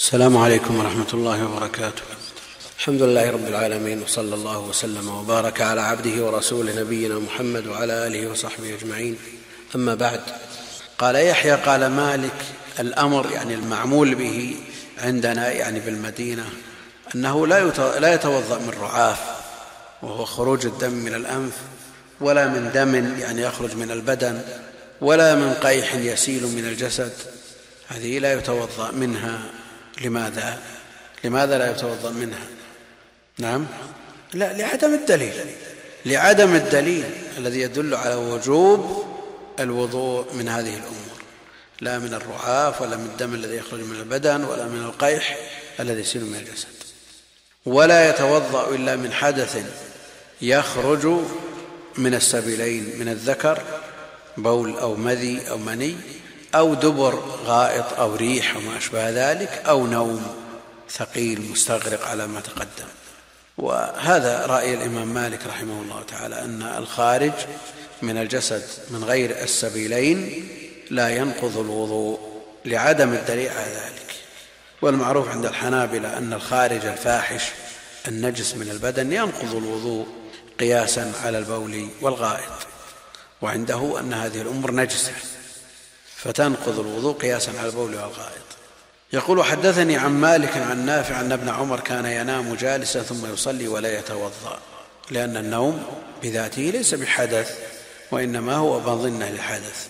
السلام عليكم ورحمة الله وبركاته. الحمد لله رب العالمين، وصلى الله وسلم وبارك على عبده ورسوله نبينا محمد وعلى آله وصحبه أجمعين. أما بعد، قال يحيى قال مالك: الأمر يعني المعمول به عندنا يعني بالمدينة أنه لا يتوضأ من رعاف وهو خروج الدم من الأنف، ولا من دم يعني يخرج من البدن، ولا من قيح يسيل من الجسد، هذه لا يتوضأ منها. لماذا لا يتوضأ منها؟ نعم، لا، لعدم الدليل الذي يدل على وجوب الوضوء من هذه الأمور، لا من الرعاف ولا من الدم الذي يخرج من البدن ولا من القيح الذي يسيل من الجسد. ولا يتوضأ إلا من حدث يخرج من السبيلين، من الذكر بول أو مذي أو مني، أو دبر غائط أو ريح وما أشبه ذلك، أو نوم ثقيل مستغرق على ما تقدم. وهذا رأي الإمام مالك رحمه الله تعالى، أن الخارج من الجسد من غير السبيلين لا ينقض الوضوء لعدم الدليل على ذلك. والمعروف عند الحنابلة أن الخارج الفاحش النجس من البدن ينقض الوضوء قياسا على البول والغائط، وعنده أن هذه الأمور نجسة فتنقض الوضوء قياسا على البول والغائط. يقول: حدثني عن مالك عن نافع أن ابن عمر كان ينام جالسا ثم يصلي ولا يتوضأ، لأن النوم بذاته ليس بحدث، وإنما هو مظنة للحدث،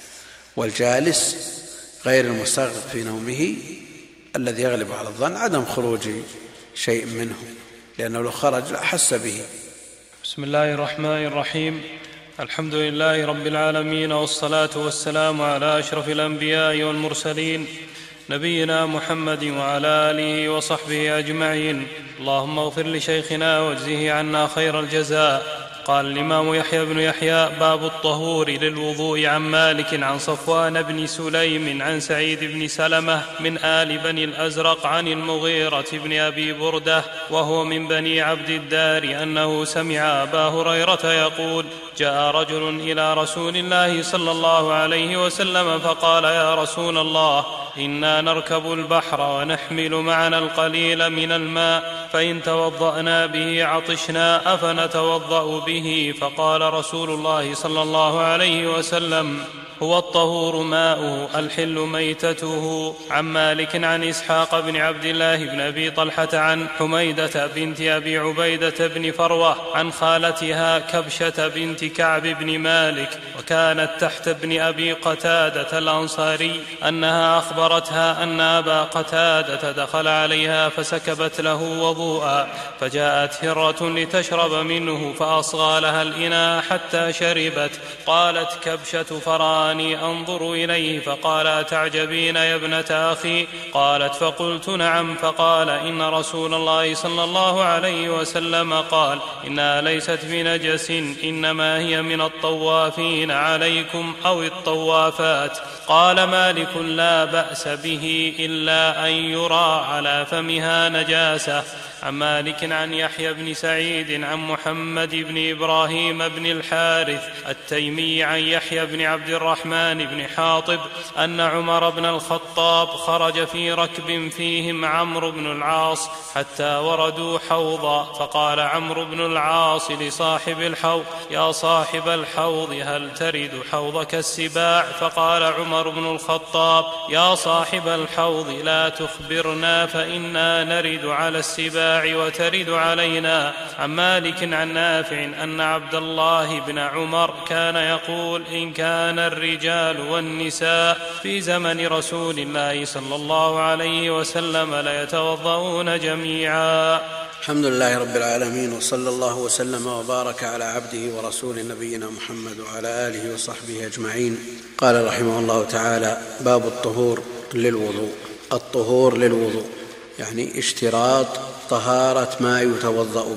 والجالس غير المستغرق في نومه الذي يغلب على الظن عدم خروج شيء منه، لأنه لو خرج لأحس به. بسم الله الرحمن الرحيم. الحمد لله رب العالمين، والصلاة والسلام على أشرف الأنبياء والمرسلين نبينا محمد وعلى آله وصحبه أجمعين. اللهم اغفر لشيخنا واجزه عنا خير الجزاء. قال الإمام يحيى بن يحيى: باب الطهور للوضوء. عن مالك عن صفوان بن سليم عن سعيد بن سلمة من آل بني الأزرق عن المغيرة بن أبي بردة وهو من بني عبد الدار أنه سمع أبا هريرة يقول: جاء رجل إلى رسول الله صلى الله عليه وسلم فقال: يا رسول الله، إنا نركب البحر ونحمل معنا القليل من الماء، فإن توضأنا به عطشنا، أفنتوضأ به؟ فقال رسول الله صلى الله عليه وسلم: هو الطهور ماؤه الحل ميتته. عن مالك عن إسحاق بن عبد الله بن أبي طلحة عن حميدة بنت أبي عبيدة بن فروة عن خالتها كبشة بنت كعب بن مالك، وكانت تحت ابن أبي قتادة الأنصاري، أنها أخبرتها أن أبا قتادة دخل عليها فسكبت له وضوءا، فجاءت هرة لتشرب منه فأصغى لها الإناء حتى شربت. قالت كبشة: فراني أنظر إليه فقال: أتعجبين يا ابنة أخي؟ قالت: فقلت: نعم. فقال: إن رسول الله صلى الله عليه وسلم قال: إنها ليست بنجس، إنما هي من الطوافين عليكم أو الطوافات. قال مالك: لا بأس به إلا أن يرى على فمها نجاسة. عن مالك عن يحيى بن سعيد عن محمد بن إبراهيم بن الحارث التيمي عن يحيى بن عبد الرحمن بن حاطب أن عمر بن الخطاب خرج في ركب فيهم عمرو بن العاص حتى وردوا حوضا، فقال عمرو بن العاص لصاحب الحوض: يا صاحب الحوض، هل ترد حوضك السباع؟ فقال عمر بن الخطاب: يا صاحب الحوض، لا تخبرنا، فإنا نرد على السباع وترد علينا. عن مالك عن نافع أن عبد الله بن عمر كان يقول: إن كان الرجال والنساء في زمن رسول الله صلى الله عليه وسلم ليتوضؤون جميعا. الحمد لله رب العالمين، وصلى الله وسلم وبارك على عبده ورسوله نبينا محمد وعلى آله وصحبه أجمعين. قال رحمه الله تعالى: باب الطهور للوضوء. الطهور للوضوء يعني اشتراط طهارة ما يتوضأ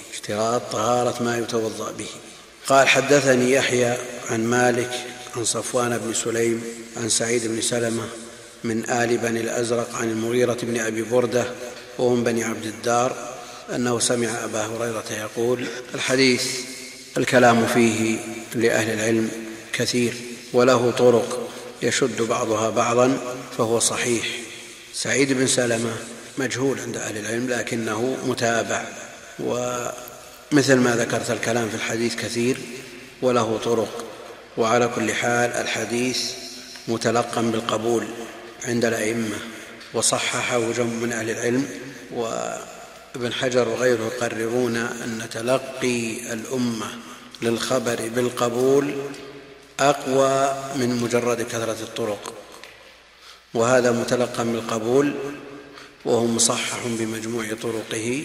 به. قال: حدثني يحيى عن مالك عن صفوان بن سليم عن سعيد بن سلمة من آل بني الأزرق عن المغيرة بن أبي بردة وهم بني عبد الدار أنه سمع أبا هريرة يقول. الحديث الكلام فيه لأهل العلم كثير، وله طرق يشد بعضها بعضا، فهو صحيح. سعيد بن سلمة مجهول عند أهل العلم لكنه متابع، ومثل ما ذكرت الكلام في الحديث كثير وله طرق. وعلى كل حال الحديث متلقى بالقبول عند الأئمة، وصححه جمع من أهل العلم، وابن حجر وغيره يقررون أن تلقي الأمة للخبر بالقبول أقوى من مجرد كثرة الطرق، وهذا متلقى بالقبول وهو مصحح بمجموع طرقه،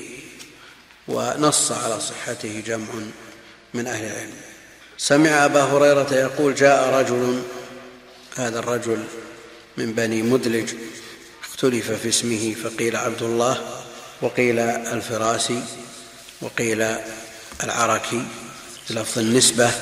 ونص على صحته جمع من أهل العلم. سمع أبا هريرة يقول: جاء رجل، هذا الرجل من بني مدلج، اختلف في اسمه، فقيل عبد الله، وقيل الفراسي، وقيل العركي بلفظ النسبة،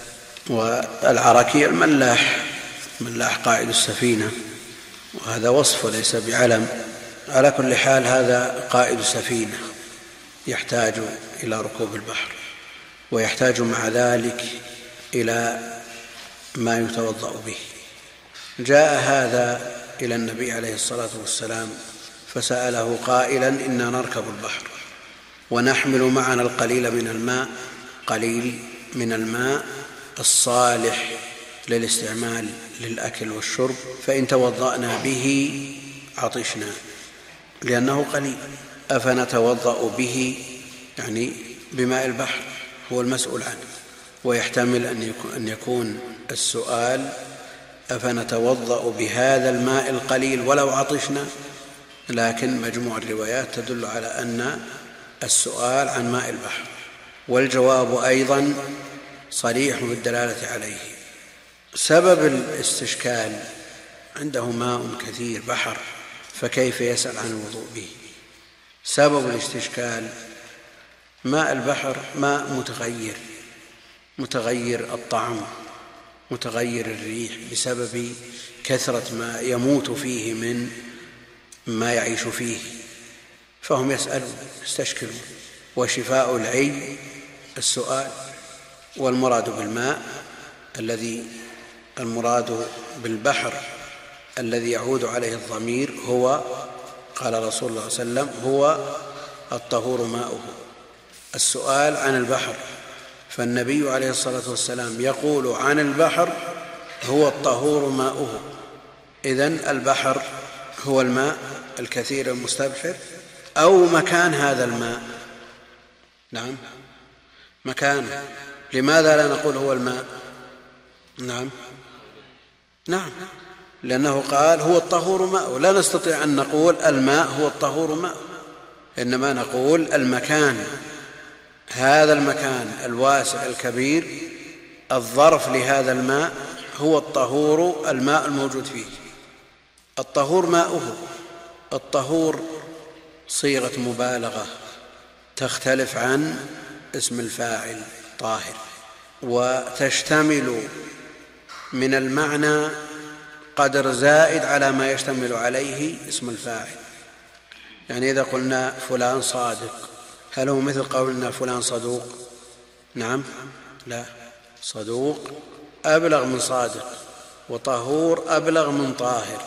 والعركي الملاح، ملاح قائد السفينة، وهذا وصف وليس بعلم. على كل حال هذا قائد سفينة يحتاج إلى ركوب البحر، ويحتاج مع ذلك إلى ما يتوضأ به. جاء هذا إلى النبي عليه الصلاة والسلام فسأله قائلا: إنا نركب البحر ونحمل معنا القليل من الماء، قليل من الماء الصالح للاستعمال للأكل والشرب، فإن توضأنا به عطشنا، لأنه قليل. أفنتوضأ به، يعني بماء البحر، هو المسؤول عنه. ويحتمل أن يكون السؤال: أفنتوضأ بهذا الماء القليل ولو عطشنا؟ لكن مجموع الروايات تدل على أن السؤال عن ماء البحر، والجواب أيضا صريح بالدلالة عليه. سبب الاستشكال: عنده ماء كثير، بحر، فكيف يسأل عن الوضوء به؟ سبب الاستشكال: ماء البحر ماء متغير الطعم، متغير الريح، بسبب كثرة ما يموت فيه من ما يعيش فيه، فهم يسألون يستشكلون. وشفاء العي السؤال. والمراد بالماء المراد بالبحر الذي يعود عليه الضمير هو، قال رسول الله صلى الله عليه وسلم: هو الطهور ماؤه. السؤال عن البحر، فالنبي عليه الصلاة والسلام يقول عن البحر: هو الطهور ماؤه. إذن البحر هو الماء الكثير المستبحر، أو مكان هذا الماء؟ نعم، مكانه. لماذا لا نقول هو الماء؟ نعم، لأنه قال: هو الطهور ماؤه. لا نستطيع أن نقول الماء هو الطهور ماؤه، إنما نقول المكان، هذا المكان الواسع الكبير، الظرف لهذا الماء هو الطهور، الماء الموجود فيه. الطهور ماؤه. الطهور صيغة مبالغة تختلف عن اسم الفاعل طاهر، وتشتمل من المعنى قدر زائد على ما يشتمل عليه اسم الفاعل. يعني إذا قلنا فلان صادق، هل هو مثل قولنا فلان صدوق؟ نعم، لا، صدوق أبلغ من صادق، وطهور أبلغ من طاهر.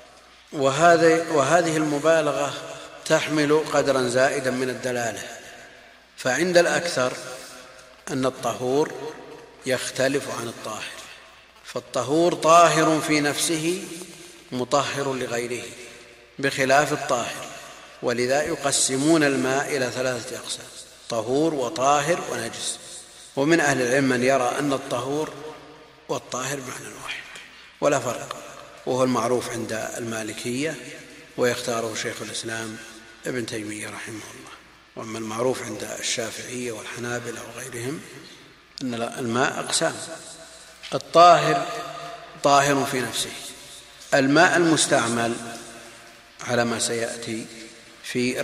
وهذه المبالغة تحمل قدرا زائدا من الدلالة. فعند الأكثر أن الطهور يختلف عن الطاهر، فالطهور طاهر في نفسه مطهر لغيره بخلاف الطاهر، ولذا يقسمون الماء إلى 3 أقسام: طهور وطاهر ونجس. ومن أهل العلم من يرى أن الطهور والطاهر معنى واحد ولا فرق، وهو المعروف عند المالكية، ويختاره شيخ الإسلام ابن تيمية رحمه الله. وأما المعروف عند الشافعية والحنابلة وغيرهم أن الماء أقسام: الطاهر طاهر في نفسه، الماء المستعمل على ما سيأتي في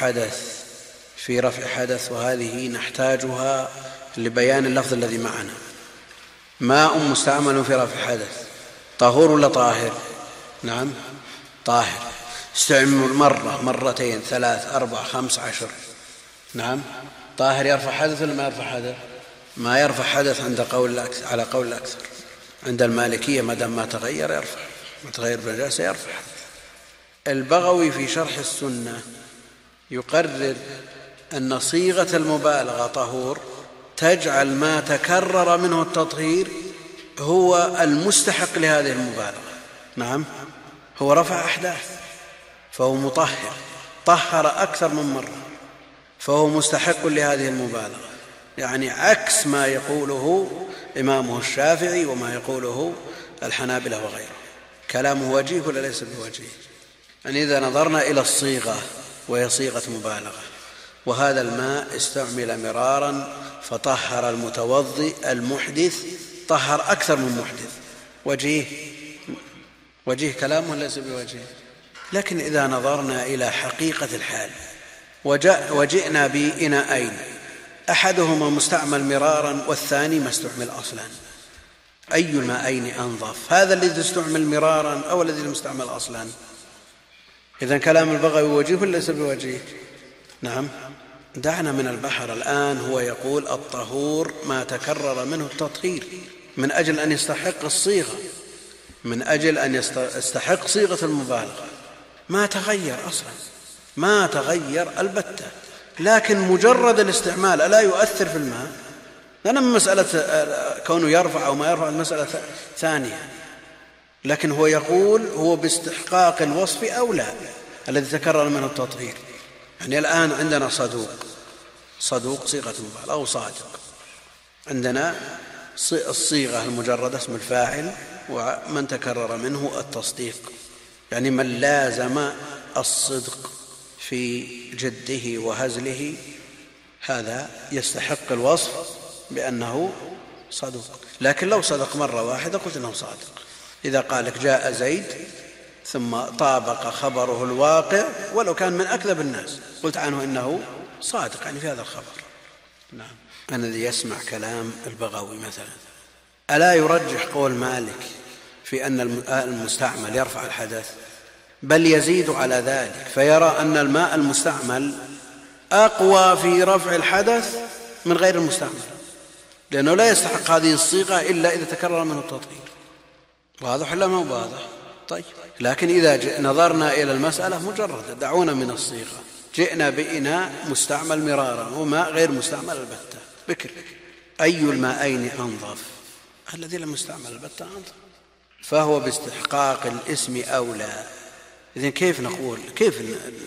رفع حدث، وهذه نحتاجها لبيان اللفظ الذي معنا. ماء مستعمل في رفع حدث، طهور ولا طاهر؟ نعم، طاهر. استعمل مرة، مرتين، 3، 4، 5، 10. نعم، طاهر. يرفع حدث ولا ما يرفع حدث؟ ما يرفع حدث على قول الأكثر. عند المالكية ما دام ما تغير يرفع، ما تغير بنجاسة يرفع حدث. البغوي في شرح السنة يقرر أن صيغة المبالغة طهور تجعل ما تكرر منه التطهير هو المستحق لهذه المبالغة. نعم، هو رفع أحداث فهو مطهر، طهر أكثر من مرة فهو مستحق لهذه المبالغة، يعني عكس ما يقوله إمامه الشافعي وما يقوله الحنابلة وغيره. كلامه وجيه ولا ليس بوجيه؟ يعني إذا نظرنا إلى الصيغة وهي صيغة مبالغة، وهذا الماء استعمل مرارا فطهر المتوضئ المحدث، طهر أكثر من محدث، وجيه كلامه ليس بوجيه. لكن إذا نظرنا إلى حقيقة الحال وجئنا بإناءين أحدهما مستعمل مرارا والثاني ما استعمل أصلا، أي الماءين أنظف، هذا الذي استعمل مرارا أو الذي مستعمل أصلا؟ إذن كلام البغوي وجيه ولا ليس بوجيه؟ نعم. دعنا من البحر الآن. هو يقول الطهور ما تكرر منه التطهير من أجل أن يستحق الصيغة، من أجل أن يستحق صيغة المبالغة، ما تغير أصلا، ما تغير البتة، لكن مجرد الاستعمال ألا يؤثر في الماء؟ لأن من مسألة كونه يرفع أو ما يرفع المسألة ثانية، لكن هو يقول هو باستحقاق الوصف أولى الذي تكرر منه التطهير. يعني الآن عندنا صدوق صيغة مبالغة أو صادق، عندنا الصيغة المجردة اسم الفاعل، ومن تكرر منه التصديق، يعني من لازم الصدق في جده وهزله هذا يستحق الوصف بأنه صدوق. لكن لو صدق مرة واحدة قلت إنه صادق. إذا قالك جاء زيد ثم طابق خبره الواقع ولو كان من أكذب الناس قلت عنه إنه صادق، يعني في هذا الخبر. نعم. أنا الذي يسمع كلام البغوي مثلا ألا يرجح قول مالك في أن المستعمل يرفع الحدث، بل يزيد على ذلك فيرى أن الماء المستعمل أقوى في رفع الحدث من غير المستعمل، لأنه لا يستحق هذه الصيغة إلا إذا تكرر منه التطهير. واضح ولا ما هو واضح؟ طيب، لكن إذا نظرنا إلى المسألة مجرد دعونا من الصيغة، جئنا بإناء مستعمل مرارا وماء غير مستعمل البتة، بكر أي الماءين أنظف؟ الذي لم يستعمل البتة أنظف، فهو باستحقاق الاسم أولى. إذن كيف نقول، كيف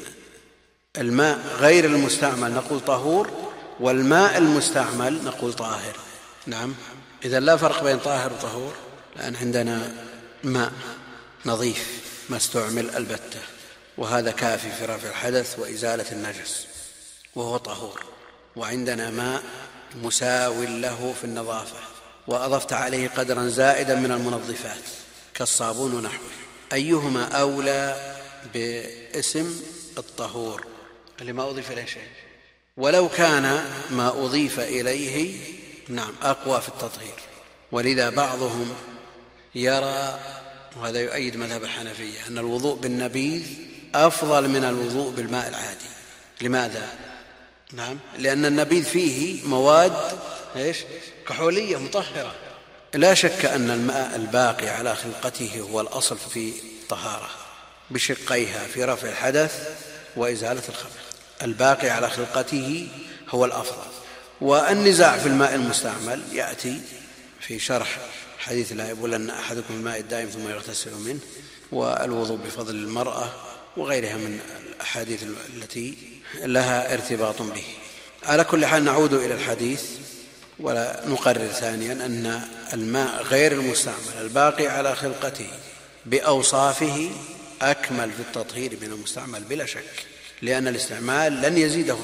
الماء غير المستعمل نقول طهور والماء المستعمل نقول طاهر؟ نعم. إذن لا فرق بين طاهر وطهور، لأن عندنا ماء نظيف ما استعمل البتة وهذا كافي في رفع الحدث وإزالة النجس وهو طهور، وعندنا ماء مساو له في النظافة وأضفت عليه قدرا زائدا من المنظفات كالصابون ونحوه، أيهما أولى باسم الطهور اللي ما أضيف إليه شيء؟ ولو كان ما أضيف إليه نعم أقوى في التطهير. ولذا بعضهم يرى، وهذا يؤيد مذهب الحنفية، أن الوضوء بالنبيذ أفضل من الوضوء بالماء العادي. لماذا؟ نعم، لأن النبيذ فيه مواد كحولية مطهرة. لا شك أن الماء الباقي على خلقته هو الأصل في الطهارة بشقيها في رفع الحدث وإزالة الخبث، الباقي على خلقته هو الأفضل. والنزاع في الماء المستعمل يأتي في شرح حديث لا يبولن أحدكم الماء الدائم ثم يغتسل منه، والوضوء بفضل المرأة، وغيرها من الأحاديث التي لها ارتباط به. على كل حال نعود إلى الحديث ولا نقرر ثانيا أن الماء غير المستعمل الباقي على خلقته بأوصافه أكمل في التطهير من المستعمل بلا شك، لأن الاستعمال لن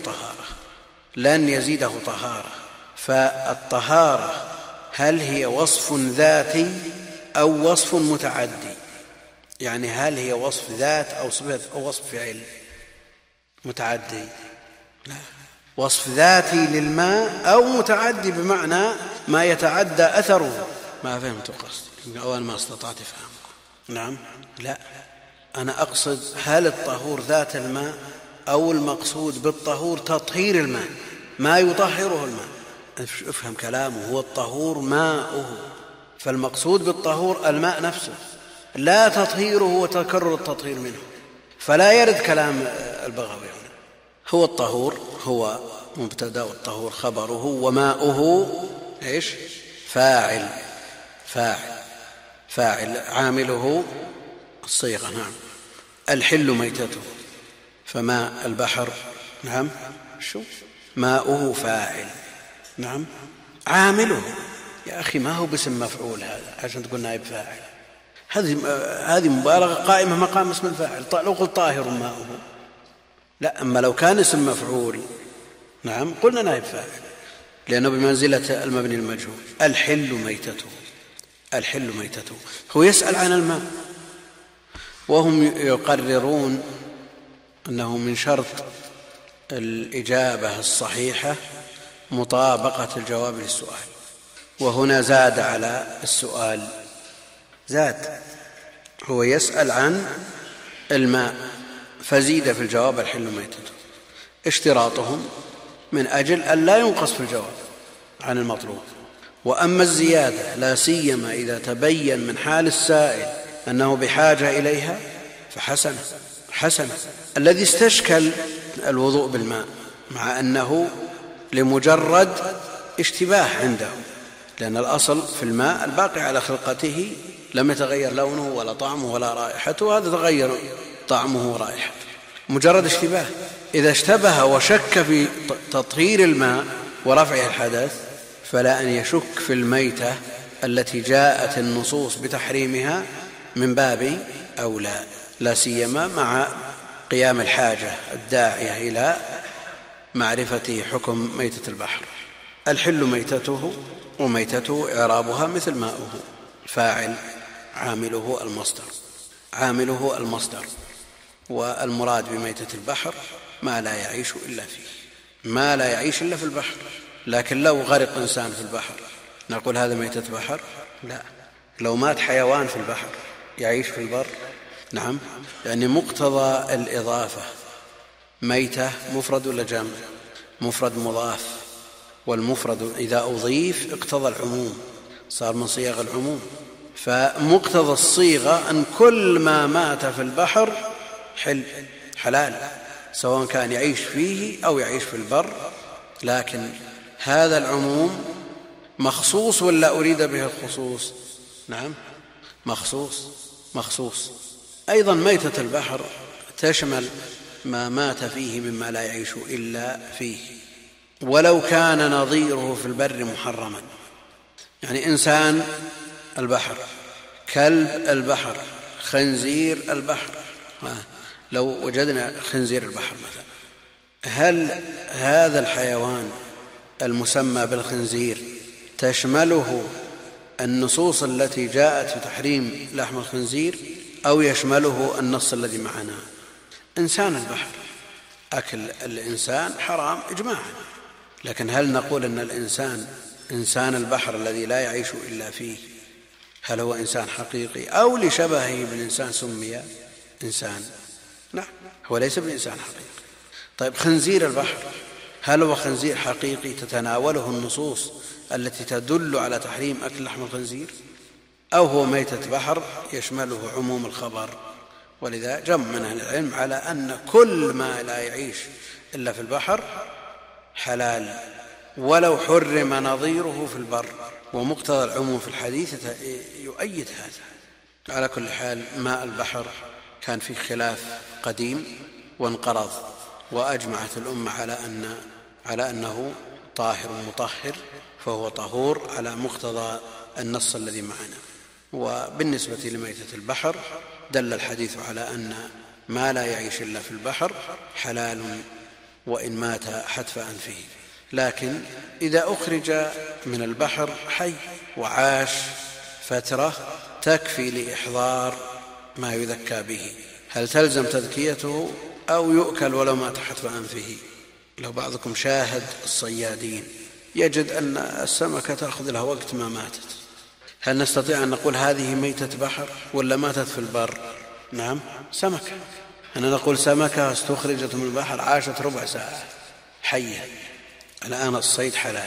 يزيده طهارة. فالطهارة هل هي وصف ذاتي أو وصف متعدي؟ يعني هل هي وصف ذات أو وصف فعل متعدي؟ لا، وصف ذاتي للماء أو متعدي بمعنى ما يتعدى أثره. ما فهمت قصدي أو أنا ما استطعت فهمكم. نعم، لا، أنا أقصد هل الطهور ذات الماء أو المقصود بالطهور تطهير الماء، ما يطهره الماء. افهم كلامه، هو الطهور ماؤه، فالمقصود بالطهور الماء نفسه لا تطهيره وتكرر التطهير منه. فلا يرد كلام البغوي هنا. هو الطهور هو مبتدا والطهور خبره وماؤه ايش؟ فاعل عامله الصيغة. نعم. الحل ميتته، فماء البحر نعم شو ماؤه فاعل. نعم. عامله يا أخي ما هو باسم مفعول هذا عشان تقول نائب فاعل، هذه مبالغة قائمة مقام اسم الفاعل. لو قلت طاهر ماؤه لا، أما لو كان اسم مفعول نعم قلنا نائب فاعل لأنه بمنزلة المبني المجهول. الحل ميتته هو يسأل عن الماء، وهم يقررون أنه من شرط الإجابة الصحيحة مطابقة الجواب للسؤال، وهنا زاد على السؤال، زاد، هو يسأل عن الماء فزيد في الجواب الحل ميتته. اشتراطهم من أجل أن لا ينقص في الجواب عن المطلوب. وأما الزيادة لا سيما إذا تبين من حال السائل أنه بحاجة إليها فحسن. الذي استشكل الوضوء بالماء مع أنه لمجرد اشتباه عنده، لأن الأصل في الماء الباقي على خلقته لم يتغير لونه ولا طعمه ولا رائحته، هذا تغير طعمه ورائحته مجرد اشتباه. إذا اشتبه وشك في تطهير الماء ورفع الحدث فلا أن يشك في الميتة التي جاءت النصوص بتحريمها من باب أولى، لا سيما مع قيام الحاجة الداعية إلى معرفة حكم ميتة البحر. الحل ميتته، وميتته إعرابها مثل ماؤه، فاعل عامله المصدر. والمراد بميتة البحر ما لا يعيش إلا فيه، ما لا يعيش إلا في البحر. لكن لو غرق إنسان في البحر نقول هذا ميتة بحر؟ لا. لو مات حيوان في البحر يعيش في البر؟ نعم، يعني مقتضى الإضافة ميتة مفرد ولا جمع؟ مفرد مضاف، والمفرد إذا أضيف اقتضى العموم، صار من صيغ العموم. فمقتضى الصيغة أن كل ما مات في البحر حلال، سواء كان يعيش فيه أو يعيش في البر. لكن هذا العموم مخصوص ولا أريد به الخصوص؟ نعم مخصوص. أيضا ميتة البحر تشمل ما مات فيه مما لا يعيش إلا فيه، ولو كان نظيره في البر محرما. يعني إنسان البحر، كلب البحر، خنزير البحر. لو وجدنا خنزير البحر مثلا، هل هذا الحيوان المسمى بالخنزير تشمله النصوص التي جاءت في تحريم لحم الخنزير أو يشمله النص الذي معنا؟ إنسان البحر، أكل الإنسان حرام إجماعا، لكن هل نقول أن إنسان البحر الذي لا يعيش إلا فيه هل هو إنسان حقيقي أو لشبهه بالإنسان سمي إنسان؟ نعم، هو ليس بالإنسان حقيقي. طيب خنزير البحر هل هو خنزير حقيقي تتناوله النصوص التي تدل على تحريم أكل لحم الخنزير، أو هو ميتة بحر يشمله عموم الخبر؟ ولذا جمع من أهل العلم على أن كل ما لا يعيش إلا في البحر حلال ولو حرم نظيره في البر، ومقتضى العموم في الحديث يؤيد هذا. على كل حال ماء البحر كان فيه خلاف قديم وانقرض، وأجمعت الأمة على أنه طاهر مطهر، فهو طهور على مقتضى النص الذي معنا. وبالنسبة لميتة البحر دل الحديث على أن ما لا يعيش إلا في البحر حلال وإن مات حتف أنفه. لكن إذا أخرج من البحر حي وعاش فترة تكفي لإحضار ما يذكى به، هل تلزم تذكيته أو يؤكل ولو مات حتف أنفه؟ لو بعضكم شاهد الصيادين يجد أن السمكة تأخذ لها وقت ما ماتت، هل نستطيع أن نقول هذه ميتة بحر ولا ماتت في البر؟ نعم سمكة. أنا نقول سمكة استخرجت من البحر عاشت ربع ساعة حية، الآن الصيد حلال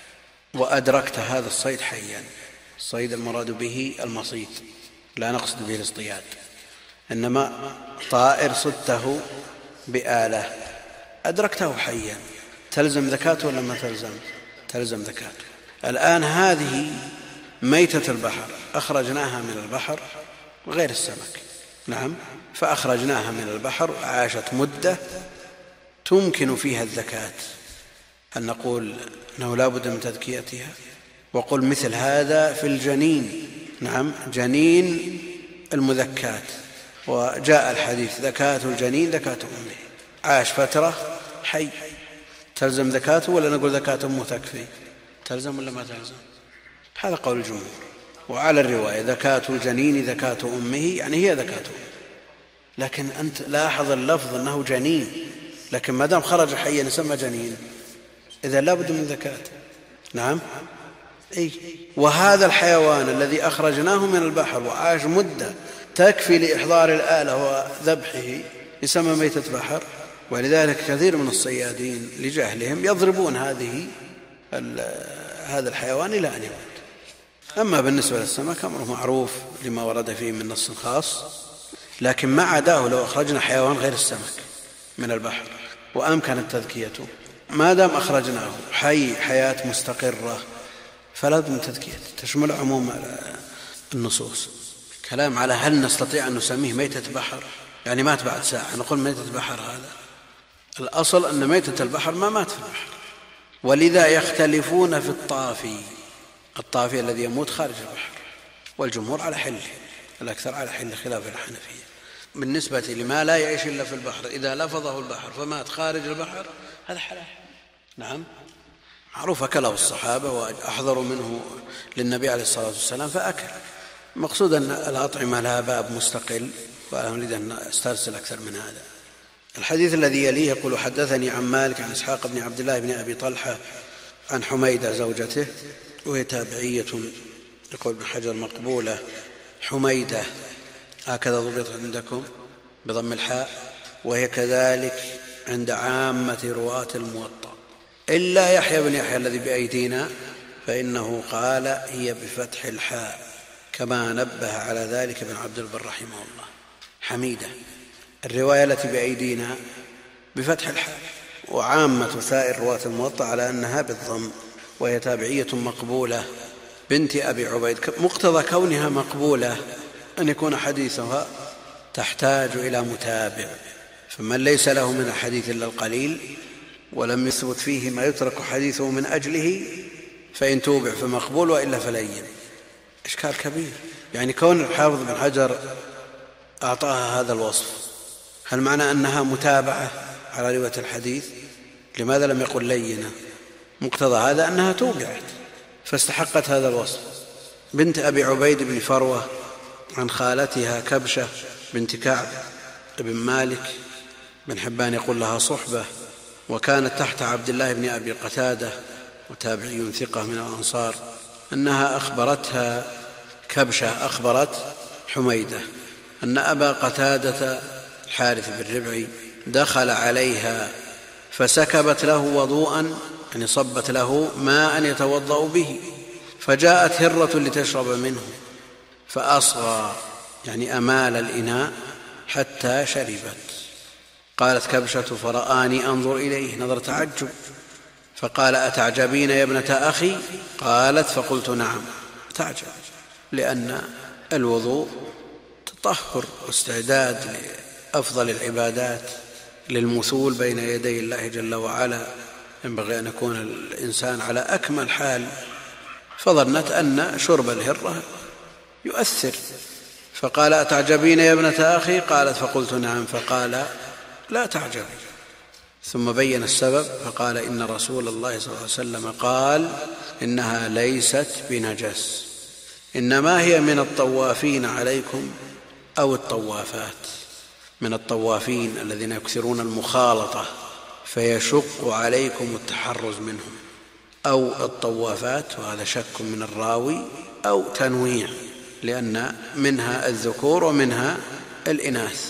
وأدركت هذا الصيد حيا. الصيد المراد به المصيد، لا نقصد به الاصطياد. إنما طائر صدته بآلة أدركته حيا، تلزم زكاته ولا ما تلزم؟ تلزم زكاته. الآن هذه ميتة البحر أخرجناها من البحر غير السمك، نعم، فأخرجناها من البحر، عاشت مدة تمكن فيها الزكاة، هل نقول أنه لا بد من تزكيتها؟ وقل مثل هذا في الجنين، نعم، جنين المذكات، وجاء الحديث زكاة الجنين زكاة أمه، عاش فترة حي، تلزم زكاته ولا نقول زكاة أمه تكفي؟ تلزم ولا ما تلزم؟ هذا قول الجمهور. وعلى الرواية زكاة الجنين زكاة أمه، يعني هي زكاة أمه، لكن أنت لاحظ اللفظ أنه جنين، لكن ما دام خرج حيا يسمى جنين، إذا لا بد من زكاة. نعم، أي. وهذا الحيوان الذي أخرجناه من البحر وعاش مدة تكفي لإحضار الآلة وذبحه يسمى ميتة بحر. ولذلك كثير من الصيادين لجهلهم يضربون هذا الحيوان إلى أن يموت. أما بالنسبة للسمك أمره معروف لما ورد فيه من نص خاص، لكن ما عداه لو أخرجنا حيوان غير السمك من البحر وأمكنت تذكيته، ما دام أخرجناه حي حياة مستقرة فلا بد من تذكيته، تشمل عموم النصوص. كلام على هل نستطيع أن نسميه ميتة بحر، يعني مات بعد ساعة نقول ميتة بحر، هذا الأصل أن ميتة البحر ما مات في البحر. ولذا يختلفون في الطافي الذي يموت خارج البحر، والجمهور على حله، الأكثر على حله خلاف الحنفية. بالنسبة لما لا يعيش إلا في البحر إذا لفظه البحر فمات خارج البحر هذا حلال، نعم، معروف، أكله الصحابة وأحضروا منه للنبي عليه الصلاة والسلام فأكل. مقصود أن الأطعمة لها باب مستقل، وأنا أريد أن أسترسل أكثر من هذا. الحديث الذي يليه يقول حدثني عن مالك عن إسحاق بن عبد الله بن أبي طلحة عن حميدة زوجته، وهي تابعية يقول ابن حجر مقبولة، حميدة هكذا ضبط عندكم بضم الحاء، وهي كذلك عند عامة رواة الموطأ إلا يحيى بن يحيى الذي بأيدينا، فإنه قال هي بفتح الحاء كما نبه على ذلك ابن عبد البر رحمه الله. حميدة الرواية التي بأيدينا بفتح الحاء، وعامة سائر رواة الموطأ على أنها بالضم، وهي تابعية مقبولة بنت أبي عبيد. مقتضى كونها مقبولة أن يكون حديثها تحتاج إلى متابع، فمن ليس له من الحديث إلا القليل ولم يثبت فيه ما يترك حديثه من أجله فإن توبع فمقبول وإلا فلين. إشكال كبير، يعني كون الحافظ بن حجر أعطاها هذا الوصف، هل معنى أنها متابعة على رواية الحديث؟ لماذا لم يقل لينة؟ مقتضى هذا أنها توبعت فاستحقت هذا الوصف. بنت أبي عبيد بن فروة عن خالتها كبشة بنت كعب بن مالك، بن حبان يقول لها صحبة، وكانت تحت عبد الله بن أبي قتادة وتابعي ثقة من الأنصار، أنها أخبرتها كبشة أخبرت حميدة أن أبا قتادة الحارث بن ربعي دخل عليها فسكبت له وضوءا، يعني صبت له ماء يتوضأ به، فجاءت هرة لتشرب منه فأصغى، يعني أمال الإناء حتى شربت. قالت كبشة فرآني أنظر إليه نظر تعجب، فقال أتعجبين يا ابنة أخي؟ قالت فقلت نعم تعجب، لأن الوضوء تطهر واستعداد لأفضل العبادات للمثول بين يدي الله جل وعلا، ينبغي أن يكون الإنسان على أكمل حال، فظنت أن شرب الهرة يؤثر، فقال أتعجبين يا ابنة أخي؟ قالت فقلت نعم، فقال لا تعجبي، ثم بين السبب فقال إن رسول الله صلى الله عليه وسلم قال إنها ليست بنجس، إنما هي من الطوافين عليكم أو الطوافات، من الطوافين الذين يكثرون المخالطة فيشق عليكم التحرز منهم، أو الطوافات، وهذا شك من الراوي أو تنويع، لأن منها الذكور ومنها الإناث.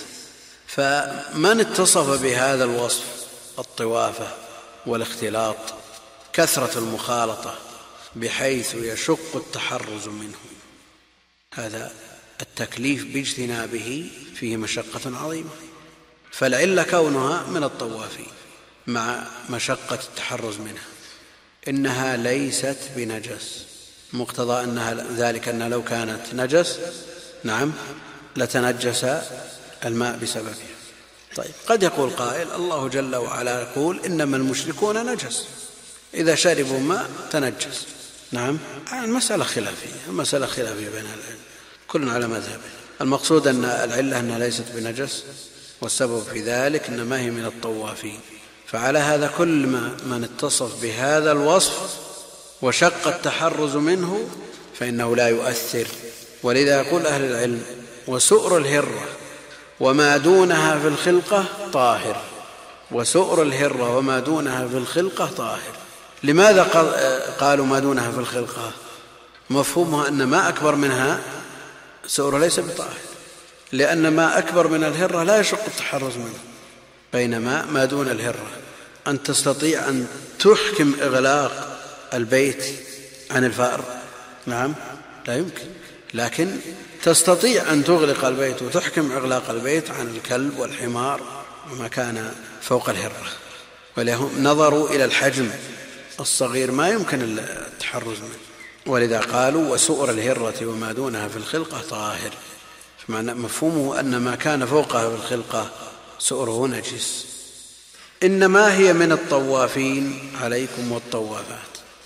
فمن اتصف بهذا الوصف الطوافة والاختلاط كثرة المخالطة بحيث يشق التحرز منه، هذا التكليف باجتنابه فيه مشقة عظيمة. فالعلة كونها من الطوافين مع مشقة التحرز منها، إنها ليست بنجس، مقتضى أنها ذلك أنها لو كانت نجس نعم لتنجس الماء بسببها. طيب قد يقول قائل الله جل وعلا يقول إنما المشركون نجس، إذا شربوا ماء تنجس. نعم المسألة خلافية بين العلم، كل على مذهبه. المقصود أن العلة أنها ليست بنجس، والسبب في ذلك إنما هي من الطوافين. فعلى هذا كل من اتصف بهذا الوصف وشق التحرز منه فإنه لا يؤثر. ولذا يقول أهل العلم وسؤر الهرة وما دونها في الخلقة طاهر، وسؤر الهرة وما دونها في الخلقة طاهر. لماذا قالوا ما دونها في الخلقة؟ مفهومها أن ما أكبر منها سؤر ليس بطاهر، لأن ما أكبر من الهرة لا يشق التحرز منه، بينما ما دون الهرة أن تستطيع أن تحكم إغلاق البيت عن الفأر، نعم لا يمكن، لكن تستطيع أن تغلق البيت وتحكم إغلاق البيت عن الكلب والحمار وما كان فوق الهرة. ولهم نظروا إلى الحجم الصغير ما يمكن التحرز منه، ولذا قالوا وسؤر الهرة وما دونها في الخلقة طاهر. مفهومه أن ما كان فوقها في الخلقة سؤره نجس. إنما هي من الطوافين عليكم والطوافات.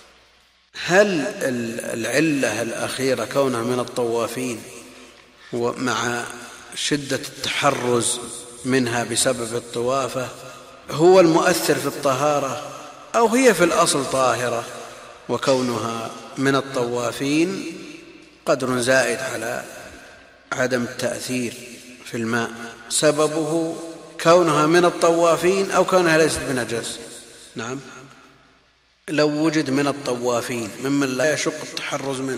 هل العلة الأخيرة كونها من الطوافين ومع شدة التحرز منها بسبب الطوافة هو المؤثر في الطهارة، أو هي في الأصل طاهرة وكونها من الطوافين قدر زائد على عدم التأثير في الماء؟ سببه كونها من الطوافين أو كونها ليست بنجس؟ نعم لو وجد من الطوافين ممن لا يشق التحرز منه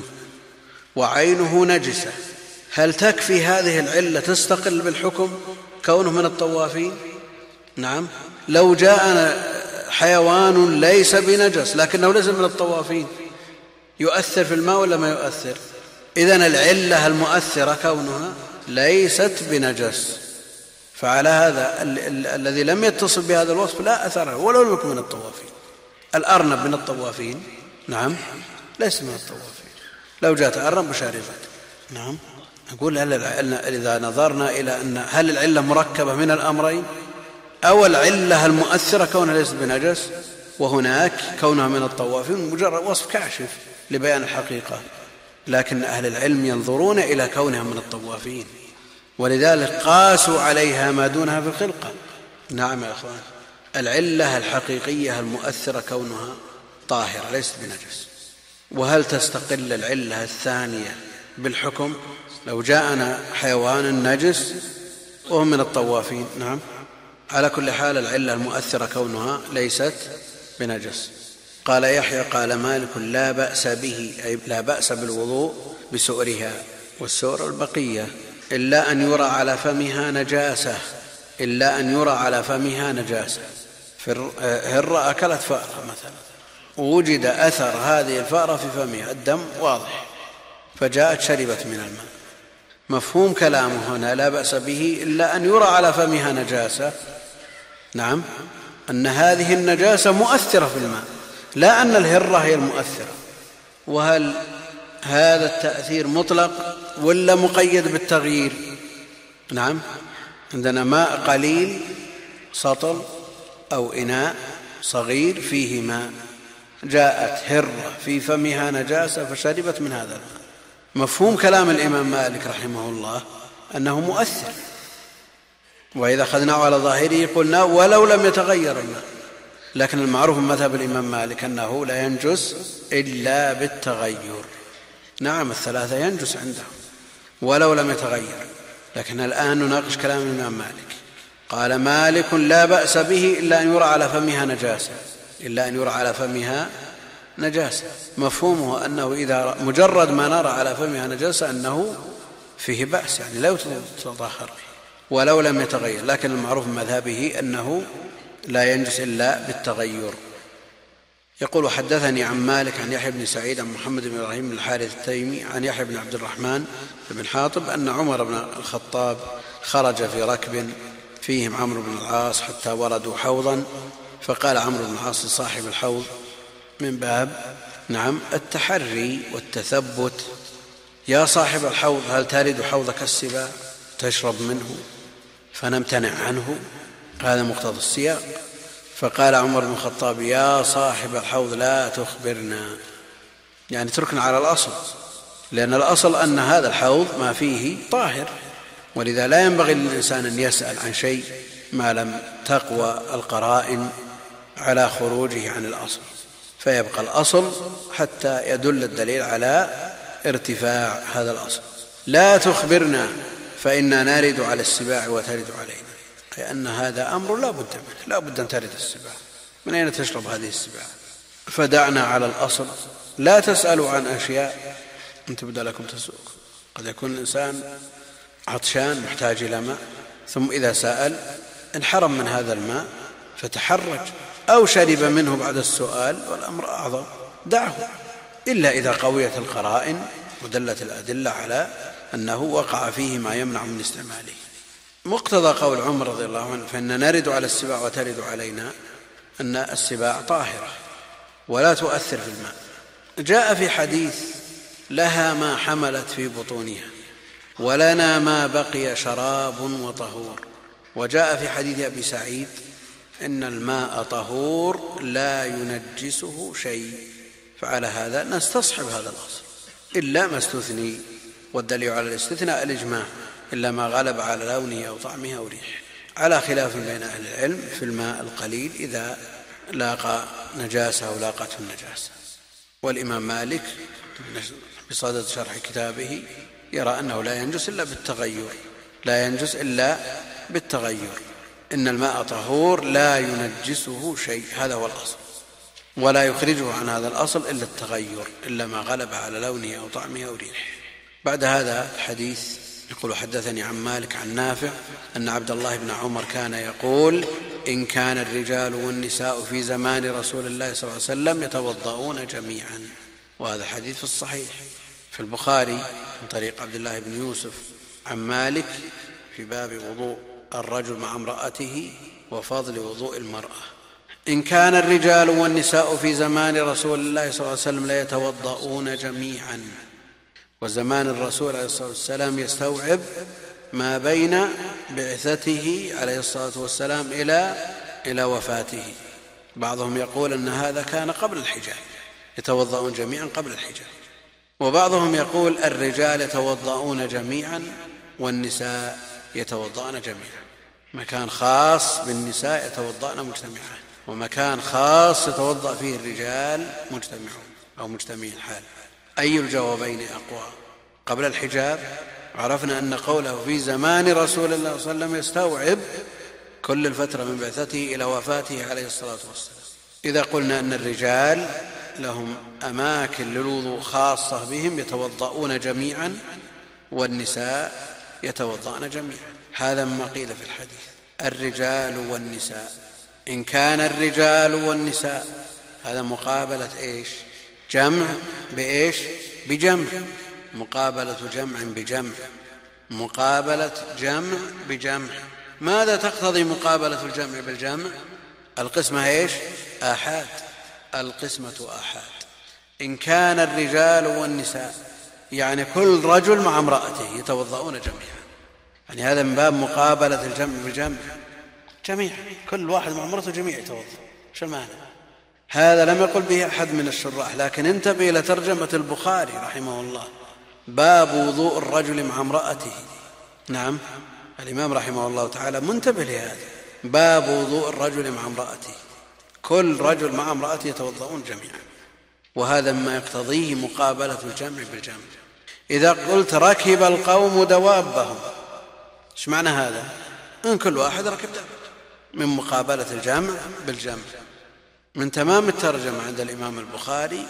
وعينه نجسة، هل تكفي هذه العلة تستقل بالحكم كونه من الطوافين؟ نعم لو جاءنا حيوان ليس بنجس لكنه ليس من الطوافين يؤثر في الماء ولا ما يؤثر؟ إذن العلة المؤثرة كونها ليست بنجس. فعلى هذا الذي لم يتصل بهذا الوصف لا أثر له ولو يكن من الطوافين. الأرنب من الطوافين؟ نعم ليس من الطوافين، لو جاءت أرنب شاربة. نعم نقول إذا نظرنا إلى أن هل العلة مركبة من الأمرين أو العلة المؤثرة كونها ليست بنجس، وهناك كونها من الطوافين مجرد وصف كاشف لبيان الحقيقة، لكن أهل العلم ينظرون إلى كونها من الطوافين ولذلك قاسوا عليها ما دونها في الخلقة. نعم يا أخوان العلة الحقيقية المؤثرة كونها طاهرة ليست بنجس. وهل تستقل العلة الثانية بالحكم لو جاءنا حيوان نجس وهو من الطوافين؟ نعم على كل حال العلة المؤثرة كونها ليست بنجس. قال يحيى قال مالك لا بأس به، أي لا بأس بالوضوء بسؤرها، والسؤر البقية إلا أن يرى على فمها نجاسة، إلا أن يرى على فمها نجاسة. هرة أكلت فأرة مثلا ووجد أثر هذه الفأرة في فمها، الدم واضح، فجاءت شربت من الماء. مفهوم كلامه هنا لا بأس به إلا أن يرى على فمها نجاسة، نعم أن هذه النجاسة مؤثرة في الماء لا أن الهرة هي المؤثرة. وهل هذا التأثير مطلق ولا مقيد بالتغيير؟ نعم عندنا ماء قليل سطل أو إناء صغير فيه ماء، جاءت هرة في فمها نجاسة فشربت من هذا الماء. مفهوم كلام الإمام مالك رحمه الله أنه مؤثر، وإذا أخذناه على ظاهره قلنا ولو لم يتغير الماء، لكن المعروف من مذهب الإمام مالك أنه لا ينجس إلا بالتغير. نعم الثلاثة ينجس عنده ولو لم يتغير، لكن الآن نناقش كلام الإمام مالك. قال مالك لا بأس به إلا أن يرى على فمها نجاسة، إلا أن يرى على فمها نجاسة. مفهومه أنه إذا مجرد ما نرى على فمها نجاسة أنه فيه بأس، يعني لا يتطهر ولو لم يتغير، لكن المعروف من مذهبه أنه لا ينجس إلا بالتغير. يقول: حدثني عن مالك عن يحيى بن سعيد عن محمد بن إبراهيم بن الحارث التيمي عن يحيى بن عبد الرحمن بن حاطب أن عمر بن الخطاب خرج في ركب فيهم عمرو بن العاص حتى وردوا حوضا، فقال عمرو بن العاص لصاحب الحوض من باب التحري والتثبت: يا صاحب الحوض، هل ترد حوضك السباع تشرب منه فنمتنع عنه؟ هذا مقتضى السياق. فقال عمر بن الخطاب: يا صاحب الحوض لا تخبرنا، يعني اتركنا على الأصل، لأن الأصل أن هذا الحوض ما فيه طاهر، ولذا لا ينبغي للإنسان أن يسأل عن شيء ما لم تقوى القرائن على خروجه عن الأصل، فيبقى الأصل حتى يدل الدليل على ارتفاع هذا الأصل. لا تخبرنا فإنا نرد على السباع وترد علينا، أي أن هذا أمر لا بد منه، لا بد أن ترد السباع، من أين تشرب هذه السباع؟ فدعنا على الأصل، لا تسألوا عن أشياء أن تبدأ لكم تسوق. قد يكون الإنسان عطشان محتاج إلى ماء، ثم إذا سأل انحرم من هذا الماء فتحرج، أو شرب منه بعد السؤال والأمر أعظم، دعه، إلا إذا قويت القرائن ودلت الأدلة على أنه وقع فيه ما يمنع من استعماله. مقتضى قول عمر رضي الله عنه: فإن نرد على السباع وترد علينا، أن السباع طاهرة ولا تؤثر في الماء. جاء في حديث: لها ما حملت في بطونها ولنا ما بقي شراب وطهور. وجاء في حديث أبي سعيد: إن الماء طهور لا ينجسه شيء. فعلى هذا نستصحب هذا الأصل إلا ما استثني، والدليل على الاستثناء الإجماع، إلا ما غلب على لونه أو طعمه أو ريحه، على خلاف بين أهل العلم في الماء القليل إذا لاقى نجاسة أو لاقته النجاسة. والإمام مالك بصدد شرح كتابه يرى أنه لا ينجس إلا بالتغير، لا ينجس إلا بالتغير، إن الماء طهور لا ينجسه شيء، هذا هو الأصل، ولا يخرجه عن هذا الأصل إلا التغير، إلا ما غلب على لونه أو طعمه أو ريحه. بعد هذا الحديث يقول: حدثني عن مالك عن نافع أن عبد الله بن عمر كان يقول: إن كان الرجال والنساء في زمان رسول الله صلى الله عليه وسلم يتوضؤون جميعا. وهذا الحديث في الصحيح في البخاري من طريق عبد الله بن يوسف عن مالك في باب وضوء الرجل مع امرأته وفضل وضوء المرأة. إن كان الرجال والنساء في زمان رسول الله صلى الله عليه وسلم لا يتوضؤون جميعا. وزمان الرسول عليه الصلاة والسلام يستوعب ما بين بعثته عليه الصلاة والسلام إلى وفاته. بعضهم يقول أن هذا كان قبل الحجاب، يتوضؤون جميعا قبل الحجاب، وبعضهم يقول الرجال يتوضؤون جميعا والنساء يتوضأن جميعا، مكان خاص بالنساء يتوضأن مجتمعان، ومكان خاص يتوضأ فيه الرجال مجتمعون أو مجتمعين حال. أي الجوابين أقوى؟ قبل الحجاب عرفنا أن قوله في زمان رسول الله صلى الله عليه وسلم يستوعب كل الفترة من بعثته إلى وفاته عليه الصلاة والسلام. إذا قلنا أن الرجال لهم أماكن للوضوء خاصة بهم يتوضؤون جميعا، والنساء يتوضأن جميعا، هذا ما قيل في الحديث: الرجال والنساء. إن كان الرجال والنساء، هذا مقابلة إيش؟ جمع بإيش؟ بجمع، مقابلة جمع بجمع، مقابلة جمع بجمع. ماذا تقتضي مقابلة الجمع بالجمع؟ القسمة إيش؟ آحاد، القسمة آحاد. إن كان الرجال والنساء يعني كل رجل مع امرأته يتوضؤون جميعا، يعني هذا من باب مقابلة الجمع بالجمع، جميع كل واحد مع امرأته جميع يتوضأ. شو المعنى؟ هذا لم يقل به أحد من الشراح، لكن انتبه إلى ترجمة البخاري رحمه الله: باب وضوء الرجل مع امرأته. نعم، الإمام رحمه الله تعالى منتبه لهذا، باب وضوء الرجل مع امرأته، كل رجل مع امرأته يتوضؤون جميعا، وهذا ما يقتضيه مقابلة الجمع بالجمع. إذا قلت ركب القوم دوابهم، ايش معنى هذا؟ ان كل واحد ركب دابة، من مقابلة الجمع بالجمع. من تمام الترجمة عند الإمام البخاري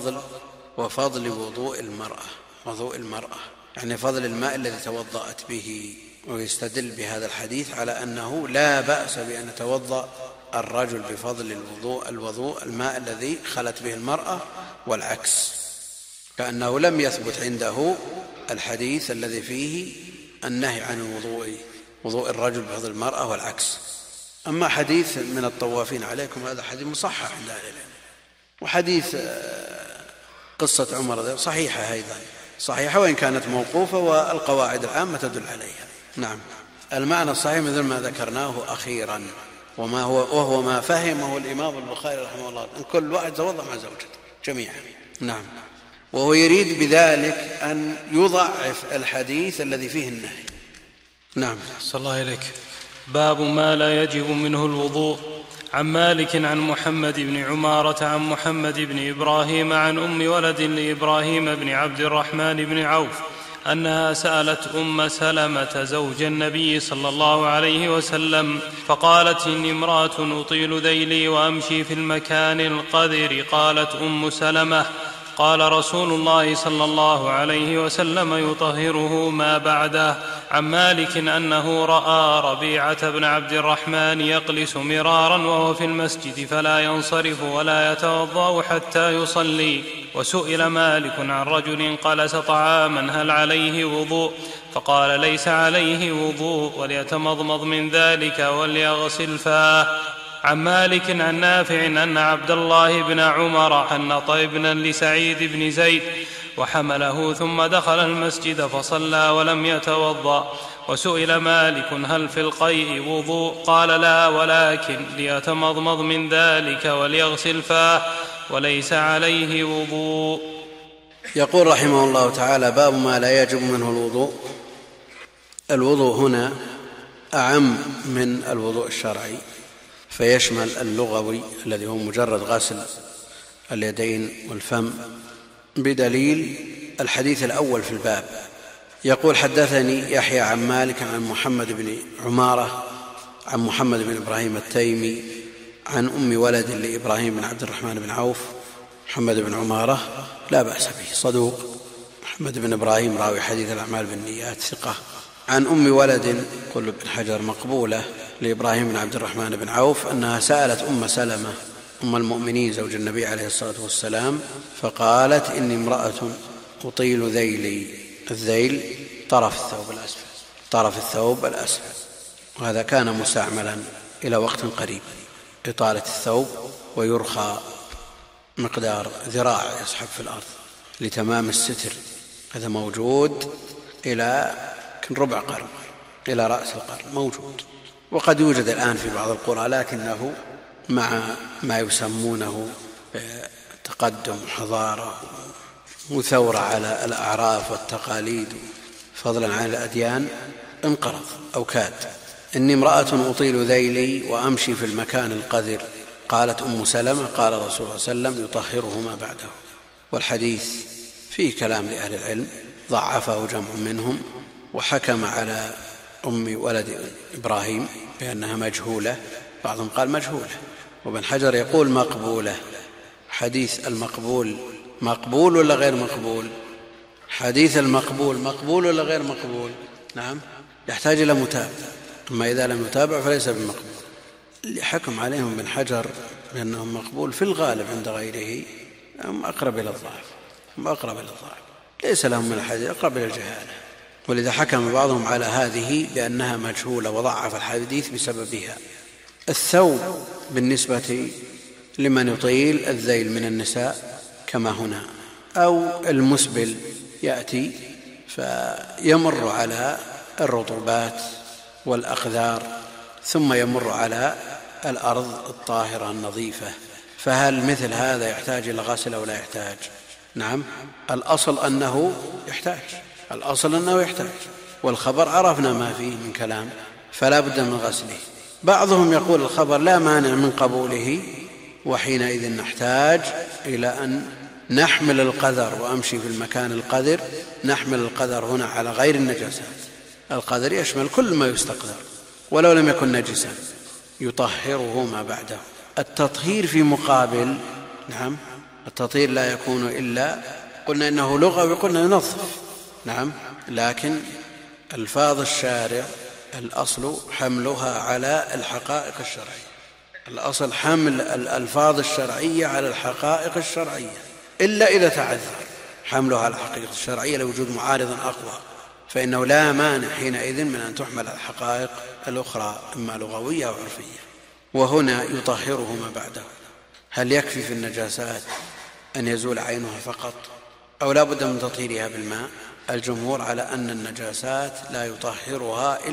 وفضل وضوء المرأة، وضوء المرأة يعني فضل الماء الذي توضأت به، ويستدل بهذا الحديث على أنه لا بأس بأن يتوضأ الرجل بفضل الوضوء الماء الذي خلت به المرأة والعكس، كأنه لم يثبت عنده الحديث الذي فيه النهي عن وضوء الرجل بفضل المرأة والعكس. أما حديث من الطوافين عليكم هذا حديث مصحح عند أهل العلم، وحديث قصة عمر صحيحة أيضا، صحيحة وإن كانت موقوفة، والقواعد العامة تدل عليها. نعم، المعنى الصحيح مثل ما ذكرناه أخيرا، وهو ما فهمه الإمام البخاري رحمه الله، أن كل واحد توضأ مع زوجته جميعا. نعم، وهو يريد بذلك أن يضعف الحديث الذي فيه النهي. نعم. صلى الله إليك. باب ما لا يجب منه الوضوء. عن مالك عن محمد بن عمارة عن محمد بن إبراهيم عن أم ولد لإبراهيم بن عبد الرحمن بن عوف أنها سألت أم سلمة زوج النبي صلى الله عليه وسلم فقالت: إني امرأة أطيل ذيلي وأمشي في المكان القذر. قالت أم سلمة: قال رسول الله صلى الله عليه وسلم: يطهره ما بعده. عن مالك أنه رأى ربيعة بن عبد الرحمن يقلس مرارا وهو في المسجد فلا ينصرف ولا يتوضأ حتى يصلي. وسئل مالك عن رجل قلس طعاما هل عليه وضوء؟ فقال: ليس عليه وضوء، وليتمضمض من ذلك وليغسل فاه. عن مالك عن نافع أن عبد الله بن عمر حنط ابنا لسعيد بن زيد وحمله ثم دخل المسجد فصلى ولم يتوضأ. وسئل مالك: هل في القيء وضوء؟ قال: لا، ولكن ليتمضمض من ذلك وليغسل فاه وليس عليه وضوء. يقول رحمه الله تعالى: باب ما لا يجب منه الوضوء. الوضوء هنا أعم من الوضوء الشرعي، فيشمل اللغوي الذي هو مجرد غسل اليدين والفم، بدليل الحديث الأول في الباب. يقول: حدثني يحيى عن مالك عن محمد بن عمارة عن محمد بن إبراهيم التيمي عن أم ولد لإبراهيم بن عبد الرحمن بن عوف. محمد بن عمارة لا بأس به، صدوق. محمد بن إبراهيم راوي حديث الأعمال بالنيات، ثقة. عن أم ولد قل ابن حجر مقبولة لإبراهيم بن عبد الرحمن بن عوف أنها سألت أم سلمة أم المؤمنين زوج النبي عليه الصلاة والسلام فقالت: إني امرأة أطيل ذيلي. الذيل طرف الثوب الأسفل، وهذا كان مستعملا إلى وقت قريب، إطالة الثوب، ويرخى مقدار ذراع يسحب في الأرض لتمام الستر. هذا موجود إلى ربع قرن، إلى رأس القرن موجود، وقد يوجد الآن في بعض القرى، لكنه مع ما يسمونه تقدم حضارة وثورة على الأعراف والتقاليد فضلا عن الأديان انقرض أو كاد. إني امرأة أطيل ذيلي وأمشي في المكان القذر. قالت أم سلمة: قال رسول الله صلى الله عليه وسلم: يطهره ما بعده. والحديث فيه كلام لأهل العلم، ضعفه جمع منهم، وحكم على أم ولد إبراهيم بأنها مجهولة، بعضهم قال مجهولة، وابن حجر يقول مقبولة. حديث المقبول مقبول ولا غير مقبول؟ حديث المقبول مقبول ولا غير مقبول؟ نعم، يحتاج إلى متابعة، أما إذا لم يتابع فليس بمقبول. اللي حكم عليهم ابن حجر بأنهم مقبول في الغالب عند غيره هم أقرب إلى الضعف، ليس لهم من الحديث، أقرب إلى الجهالة، ولذا حكم بعضهم على هذه بأنها مجهولة وضعف الحديث بسببها. الثوب بالنسبة لمن يطيل الذيل من النساء كما هنا، أو المسبل يأتي فيمر على الرطوبات والأقذار ثم يمر على الأرض الطاهرة النظيفة، فهل مثل هذا يحتاج إلى غسل أو لا يحتاج؟ نعم، الأصل أنه يحتاج، والخبر عرفنا ما فيه من كلام، فلا بد من غسله. بعضهم يقول الخبر لا مانع من قبوله، وحينئذ نحتاج إلى أن نحمل القذر وأمشي في المكان القذر. نحمل القذر هنا على غير النجاسات، القذر يشمل كل ما يستقذر ولو لم يكن نجسا، يطهره ما بعده. التطهير في مقابل، نعم، التطهير لا يكون إلا، قلنا إنه لغة وقلنا ينظف، نعم، لكن ألفاظ الشارع الأصل حملها على الحقائق الشرعية. الأصل حمل الألفاظ الشرعية على الحقائق الشرعية، إلا إذا تعذر حملها على الحقيقة الشرعية لوجود معارض أقوى، فإنه لا مانع حينئذ من أن تحمل على الحقائق الأخرى إما لغوية أو عرفية. وهنا يطهره ما بعده. هل يكفي في النجاسات أن يزول عينها فقط أو لا بد من تطهيرها بالماء؟ الجمهور على أن النجاسات لا يطهرها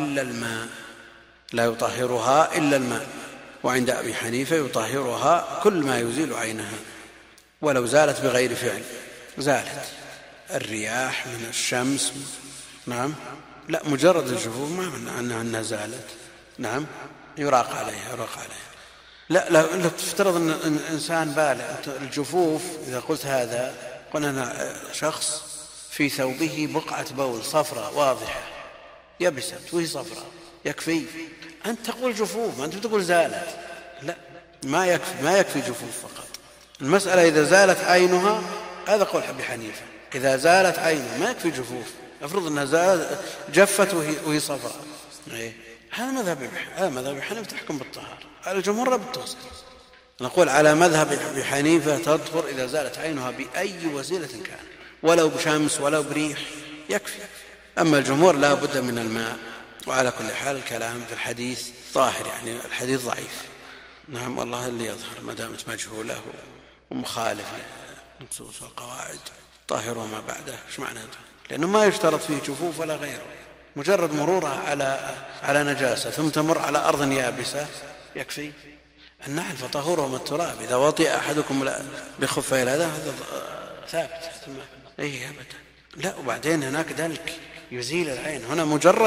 إلا الماء، وعند أبي حنيفة يطهرها كل ما يزيل عينها ولو زالت بغير فعل. زالت الرياح من الشمس، نعم، لا مجرد الجفوف ما معنى أنها زالت، نعم، يراق عليها. لا تفترض أن إنسان بالغ، الجفوف إذا قلت هذا، قلنا أنا شخص في ثوبه بقعة بول صفراء واضحة يبست وهي صفراء، يكفي أنت تقول جفوف، ما أنت تقول زالت؟ لا، ما يكفي جفوف فقط. المسألة إذا زالت عينها، هذا قول أبي حنيفة، إذا زالت عينها ما يكفي جفوف، أفرض أنها جفت وهي صفراء. هذا مذهب أبي حنيفة تحكم بالطهارة، على الجمهور بالتوسط. نقول على مذهب أبي حنيفة تطهر إذا زالت عينها بأي وسيلة كان، ولو بشمس ولو بريح يكفي. أما الجمهور لا بد من الماء. وعلى كل حال الكلام في الحديث ظاهر، يعني الحديث ضعيف، نعم، والله اللي يظهر ما دامت مجهوله ومخالف للنصوص والقواعد طاهر وما بعده. ايش معنى هذا؟ لأنه ما يشترط فيه جفوف ولا غيره، مجرد مرورها على نجاسة ثم تمر على أرض يابسة يكفي. النعل فطهوره من التراب، إذا وطئ أحدكم بخفه هذا ثابت. أبدا لا. وبعدين هناك دلك يزيل العين، هنا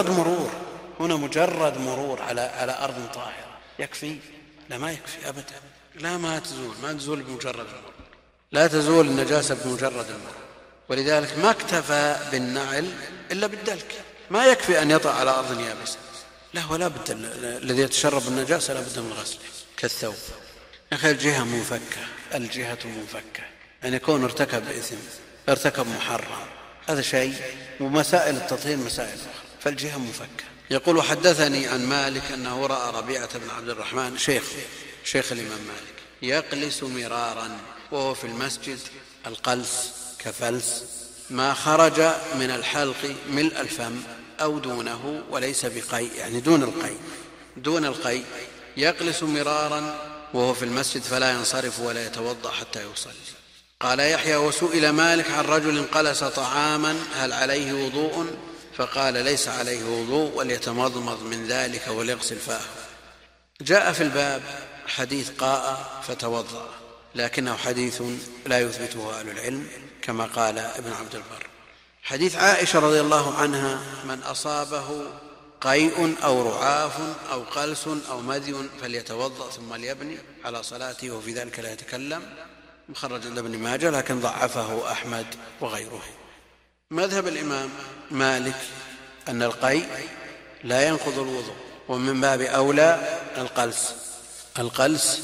مجرد مرور على أرض طاهرة يكفي. لا، ما يكفي أبدا. لا، ما تزول بمجرد المرور، لا تزول النجاسة بمجرد المرور. ولذلك ما اكتفى بالنعل إلا بالدلك، ما يكفي أن يطأ على أرض يابسة، لا، ولا بد الذي يتشرب النجاسة لا بد من غسله كالثوب. يا أخي الجهة منفكة، أن يكون ارتكب إثم، ارتكب محرم، هذا شيء، ومسائل التطهير مسائل أخرى، فالجهة منفكة. يقول وحدثني عن مالك أنه رأى ربيعة بن عبد الرحمن شيخ الإمام مالك يقلس مرارا وهو في المسجد، القلس كفلس ما خرج من الحلق ملء الفم أو دونه وليس بقيء، يعني دون القيء، يقلس مرارا وهو في المسجد فلا ينصرف ولا يتوضأ حتى يصلي. قال يحيى وسئل مالك عن رجل قلس طعاما هل عليه وضوء؟ فقال ليس عليه وضوء وليتمضمض من ذلك وليغسل فاه. جاء في الباب حديث قاء فتوضأ، لكنه حديث لا يثبته أهل العلم كما قال ابن عبد البر. حديث عائشة رضي الله عنها من أصابه قيء أو رعاف أو قلس أو مذي فليتوضأ ثم ليبني على صلاته وفي ذلك لا يتكلم، مخرج عند ابن ماجه لكن ضعفه أحمد وغيره. مذهب الإمام مالك أن القيء لا ينقض الوضوء، ومن باب أولى القلس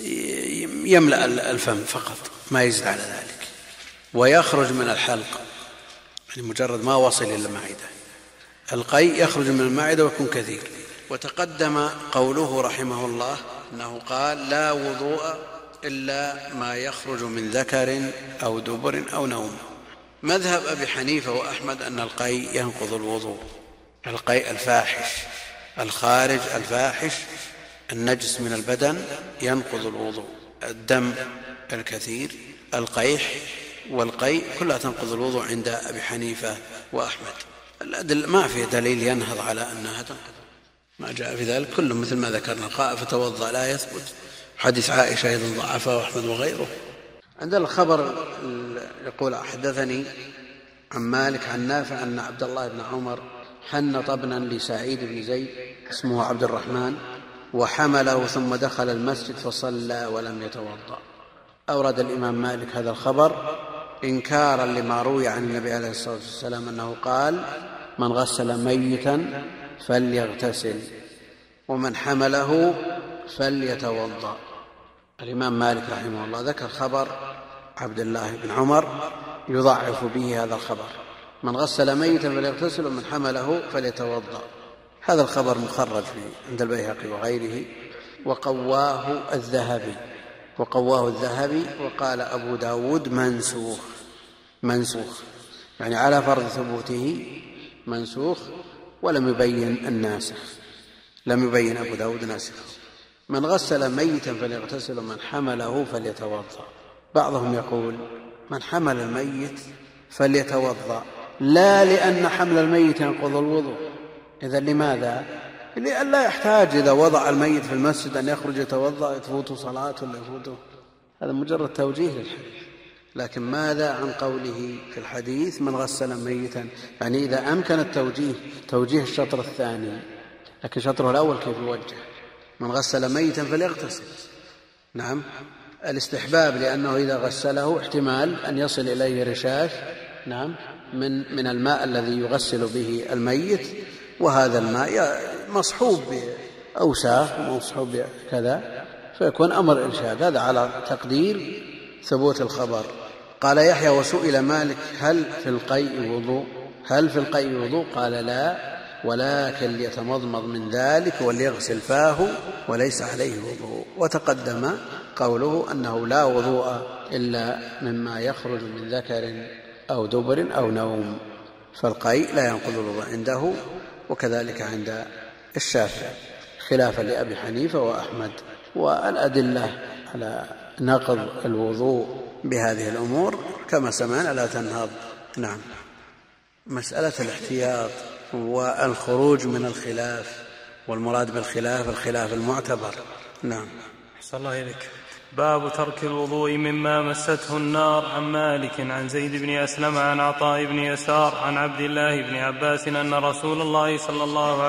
يملأ الفم فقط ما يزيد على ذلك، ويخرج من الحلق، يعني مجرد ما وصل إلى المعدة. القيء يخرج من المعدة ويكون كثير. وتقدم قوله رحمه الله أنه قال لا وضوء إلا ما يخرج من ذكر أو دبر أو نوم. مذهب أبي حنيفة وأحمد أن القيء ينقض الوضوء، القيء الفاحش الخارج الفاحش النجس من البدن ينقض الوضوء، الدم الكثير القيح والقيء كلها تنقض الوضوء عند أبي حنيفة وأحمد. ما في دليل ينهض على أنها تنقض، ما جاء في ذلك كله مثل ما ذكرنا، قاء فتوضأ لا يثبت. حديث عائشة أيضا ضعفه وأحمد وغيره. عندنا الخبر يقول حدثني عن مالك عن نافع أن عبد الله بن عمر حنط ابنا لسعيد بن زيد اسمه عبد الرحمن وحمله ثم دخل المسجد فصلى ولم يتوضأ. أورد الإمام مالك هذا الخبر إنكارا لما روي عن النبي عليه الصلاة والسلام أنه قال من غسل ميتا فليغتسل ومن حمله فليتوضأ. الإمام مالك رحمه الله ذكر خبر عبد الله بن عمر يضعف به هذا الخبر، من غسل ميتا فليغتسل ومن حمله فليتوضأ. هذا الخبر مخرج عند البيهقي وغيره وقواه الذهبي وقال أبو داود منسوخ يعني على فرض ثبوته منسوخ، ولم يبين الناسخ، لم يبين أبو داود ناسخ. من غسل ميتا فليغتسل ومن حمله فليتوضأ. بعضهم يقول من حمل الميت فليتوضأ، لا لأن حمل الميت ينقض الوضوء. إذن لماذا؟ لأن لا يحتاج إذا وضع الميت في المسجد أن يخرج يتوضأ تفوت صلاة ولا يفوته، هذا مجرد توجيه للحديث. لكن ماذا عن قوله في الحديث من غسل ميتا؟ يعني إذا أمكن التوجيه توجيه الشطر الثاني، لكن شطره الأول كيف يوجه؟ من غسل ميتا فليغتسل. نعم الاستحباب، لأنه إذا غسله احتمال أن يصل إليه رشاش نعم من الماء الذي يغسل به الميت، وهذا الماء مصحوب بأوساخ ومصحوب بكذا، فيكون أمر إرشاد. هذا على تقدير ثبوت الخبر. قال يحيى وسئل مالك هل في القيء وضوء؟ قال لا، ولكن ليتمضمض من ذلك وليغسل فاه وليس عليه وضوء. وتقدم قوله أنه لا وضوء إلا مما يخرج من ذكر أو دبر أو نوم، فالقيء لا ينقض الوضوء عنده، وكذلك عند الشافعي خلافا لأبي حنيفة وأحمد. والأدلة على نقض الوضوء بهذه الأمور كما سمعنا لا تنهض. نعم. مسألة الاحتياط والخروج من الخلاف، والمراد بالخلاف الخلاف المعتبر. نعم. أحسن الله إليك. باب ترك الوضوء مما مسته النار. عن مالك عن زيد بن أسلم عن عطاء بن يسار عن عبد الله بن عباس أن رسول الله صلى الله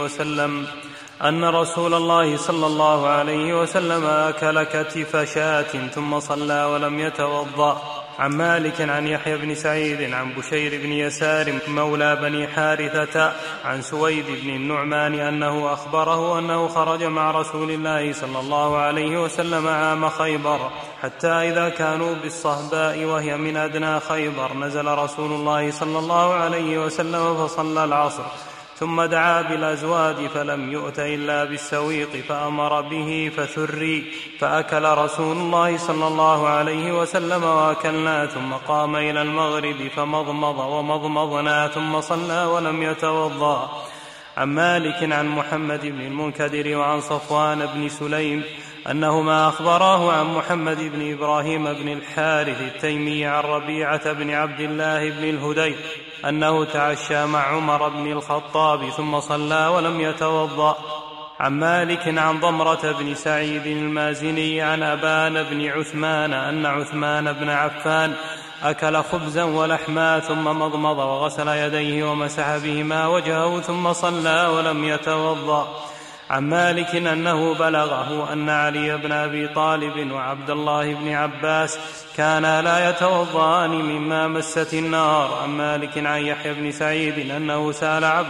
عليه وسلم أكل كتف شاة ثم صلى ولم يتوضأ. عن مالك عن يحيى بن سعيد عن بشير بن يسار مولى بني حارثة عن سويد بن النعمان أنه أخبره أنه خرج مع رسول الله صلى الله عليه وسلم عام خيبر، حتى إذا كانوا بالصهباء وهي من أدنى خيبر نزل رسول الله صلى الله عليه وسلم فصلى العصر، ثم دعا بالأزواد فلم يؤت إلا بالسويق فأمر به فثري، فأكل رسول الله صلى الله عليه وسلم وأكلنا، ثم قام إلى المغرب فمضمض ومضمضنا ثم صلى ولم يتوضأ. عن مالك عن محمد بن المنكدر وعن صفوان بن سليم أنهما أخبراه عن محمد بن إبراهيم بن الحارث التيمي عن ربيعة بن عبد الله بن الهدي أنه تعشى مع عمر بن الخطاب ثم صلى ولم يتوضأ. عن مالك عن ضمرة بن سعيد المازني عن أبان بن عثمان أن عثمان بن عفان أكل خبزا ولحما ثم مضمض وغسل يديه ومسح بهما وجهه ثم صلى ولم يتوضأ. عن مالك أنه بلغه أن علي بن أبي طالب وعبد الله بن عباس كانا لا يتوضأان مما مست النار. عن مالك عن يحيى بن سعيد أنه سأل عبد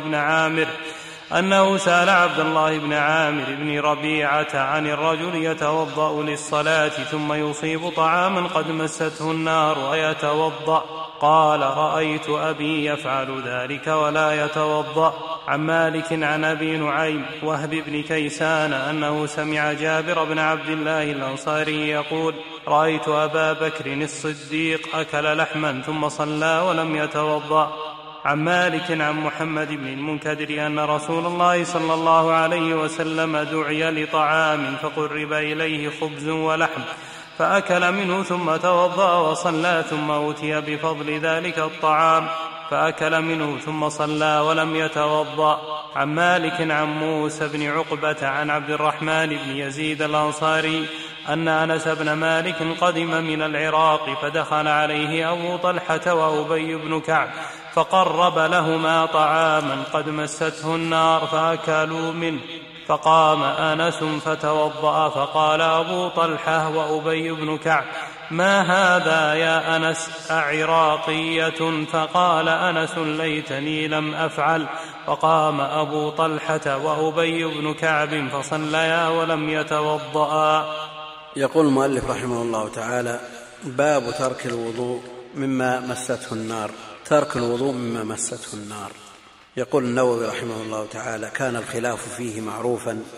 الله بن عامر بن ربيعة عن الرجل يتوضأ للصلاة ثم يصيب طعاما قد مسته النار ويتوضأ، قال رأيت أبي يفعل ذلك ولا يتوضأ. عن مالك عن أبي نعيم وهب بن كيسان أنه سمع جابر بن عبد الله الأنصاري يقول رأيت أبا بكر الصديق أكل لحما ثم صلى ولم يتوضأ. عن مالك عن محمد بن المنكدر أن رسول الله صلى الله عليه وسلم دعي لطعام فقرب إليه خبز ولحم فأكل منه ثم توضأ وصلى، ثم أوتي بفضل ذلك الطعام فأكل منه ثم صلى ولم يتوضأ. عن مالك عن موسى بن عقبة عن عبد الرحمن بن يزيد الأنصاري أن أنس بن مالك قدم من العراق فدخل عليه أبو طلحة وأبي بن كعب فقرب لهما طعاما قد مسته النار فأكلوا منه، فقام أنس فتوضأ، فقال أبو طلحة وأبي بن كعب ما هذا يا أنس أعراقية؟ فقال أنس ليتني لم أفعل. فقام أبو طلحة وأبي بن كعب فصليا ولم يتوضأ. يقول المؤلف رحمه الله تعالى باب ترك الوضوء مما مسته النار. ترك الوضوء مما مسته النار. يقول النووي رحمه الله تعالى كان الخلاف فيه معروفا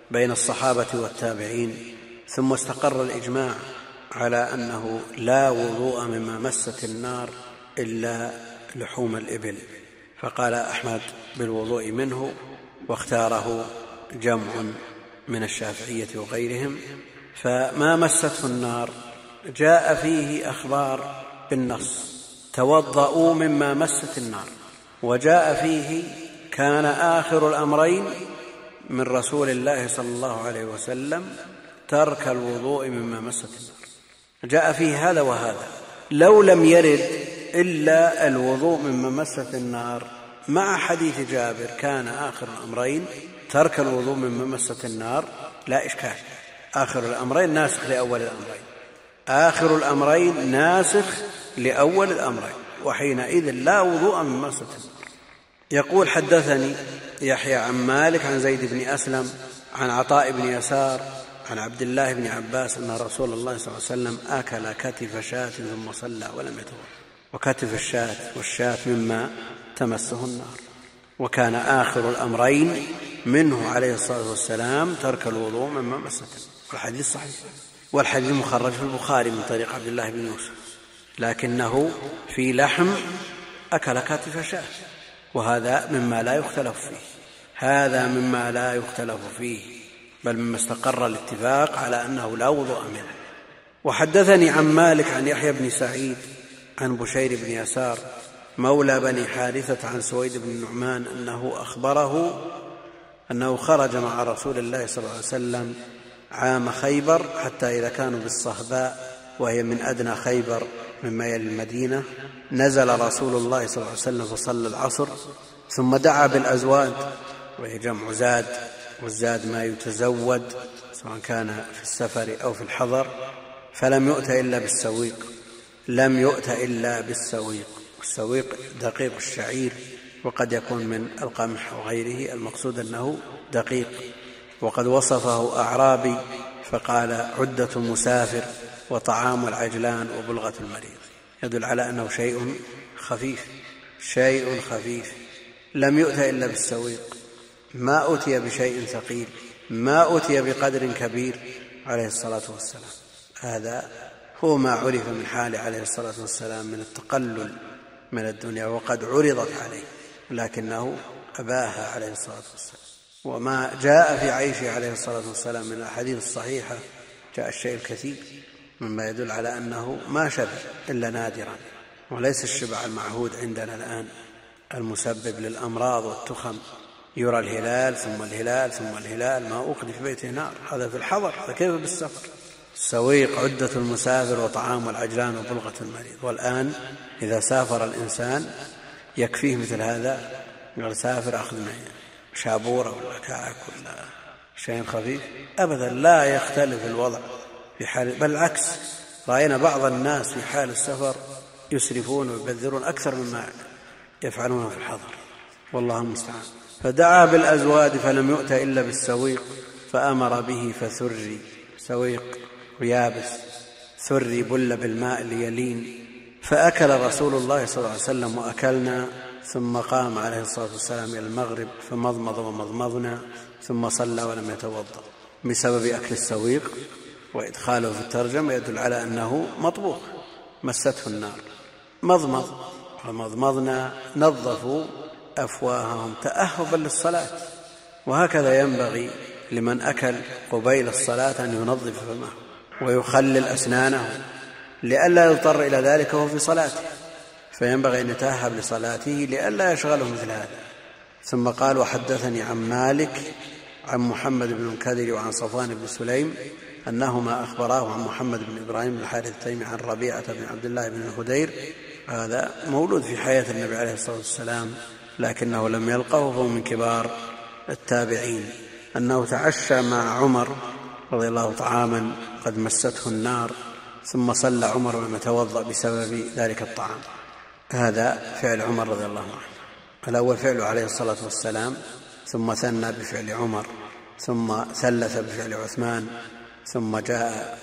بين الصحابة والتابعين، ثم استقر الإجماع على أنه لا وضوء مما مست النار إلا لحوم الإبل، فقال أحمد بالوضوء منه، واختاره جمع من الشافعية وغيرهم. فما مسته النار جاء فيه أخبار بالنص: توضؤوا مما مست النار، وجاء فيه كان آخر الأمرين من رسول الله صلى الله عليه وسلم ترك الوضوء مما مست النار، جاء فيه هذا وهذا. لو لم يرد إلا الوضوء مما مست النار مع حديث جابر كان آخر الأمرين ترك الوضوء مما مست النار، لا إشكال. آخر الأمرين ناسخ لأول الأمرين، آخر الأمرين ناسخ لأول الأمرين، وحينئذ لا وضوء مما مست النار. يقول: حدثني يحيى عن مالك عن زيد بن أسلم عن عطاء بن يسار عن عبد الله بن عباس أن رسول الله صلى الله عليه وسلم أكل كتف شاة ثم صلى ولم يتوضأ. وكتف الشاة والشاة مما تمسه النار، وكان آخر الأمرين منه عليه الصلاة والسلام ترك الوضوء مما مست النار. والحديث صحيح، والحديث مخرج في البخاري من طريق عبد الله بن يوسف، لكنه في لحم أكل كتف شاة، وهذا مما لا يختلف فيه، هذا مما لا يختلف فيه، بل مما استقر الاتفاق على أنه لا وضوء منه. وحدثني عن مالك عن يحيى بن سعيد عن بشير بن يسار مولى بني حارثة عن سويد بن النعمان أنه أخبره أنه خرج مع رسول الله صلى الله عليه وسلم عام خيبر حتى إذا كانوا بالصهباء، وهي من أدنى خيبر مما يلي المدينة، نزل رسول الله صلى الله عليه وسلم فصلى العصر، ثم دعا بالأزواد، وهي جمع زاد، والزاد ما يتزود سواء كان في السفر أو في الحضر، فلم يؤت إلا بالسويق، لم يؤت إلا بالسويق. والسويق دقيق الشعير، وقد يكون من القمح وغيره، المقصود أنه دقيق. وقد وصفه أعرابي فقال: عدة المسافر وطعام العجلان وبلغة المريض، يدل على أنه شيء خفيف، شيء خفيف. لم يؤت إلا بالسويق، ما أتي بشيء ثقيل، ما أتي بقدر كبير عليه الصلاة والسلام. هذا هو ما عرف من حال عليه الصلاة والسلام من التقلل من الدنيا، وقد عرضت عليه لكنه أباها عليه الصلاة والسلام. وما جاء في عيشه عليه الصلاة والسلام من الأحاديث الصحيحة جاء الشيء الكثير مما يدل على أنه ما شبع إلا نادرا، وليس الشبع المعهود عندنا الآن المسبب للأمراض والتخم. يرى الهلال ثم الهلال ثم الهلال، ما أوقد في بيته نار، هذا في الحضر، فكيف بالسفر؟ السويق عدة المسافر وطعام العجلان وبلغة المريض. والآن إذا سافر الإنسان يكفيه مثل هذا، يقول سافر أخذ معي شابورة ولا كعك ولا شيء خفيف، أبدا لا يختلف الوضع في حال، بل العكس، رأينا بعض الناس في حال السفر يسرفون ويبذرون أكثر مما يفعلون في الحضر، والله المستعان. فدعا بالأزواد فلم يؤت إلا بالسويق، فأمر به فثري، سويق ويابس، ثري بل بالماء ليلين. فأكل رسول الله صلى الله عليه وسلم وأكلنا، ثم قام عليه الصلاة والسلام إلى المغرب فمضمض ومضمضنا، ثم صلى ولم يتوضأ. بسبب أكل السويق وإدخاله في الترجمة يدل على أنه مطبوخ مسته النار. مضمض ومضمضنا نظفوا أفواههم تأهبا للصلاة، وهكذا ينبغي لمن أكل قبيل الصلاة أن ينظف فمه ويخلل أسنانه لئلا يضطر إلى ذلك وهو في صلاته، فينبغي أن يتأهب لصلاته لئلا يشغله مثل هذا. ثم قال: وحدثني عن مالك عن محمد بن المنكدر وعن صفوان بن سليم أنهما أخبراه عن محمد بن إبراهيم بن الحارث التيمي عن ربيعة بن عبد الله بن الهدير، هذا مولود في حياة النبي عليه الصلاة والسلام لكنه لم يلقه، فهو من كبار التابعين، أنه تعشى مع عمر رضي الله طعاما قد مسته النار، ثم صلى عمر ولم يتوضأ بسبب ذلك الطعام. هذا فعل عمر رضي الله عنه، الأول فعله عليه الصلاة والسلام، ثم ثنى بفعل عمر، ثم ثلث بفعل عثمان، ثم جاء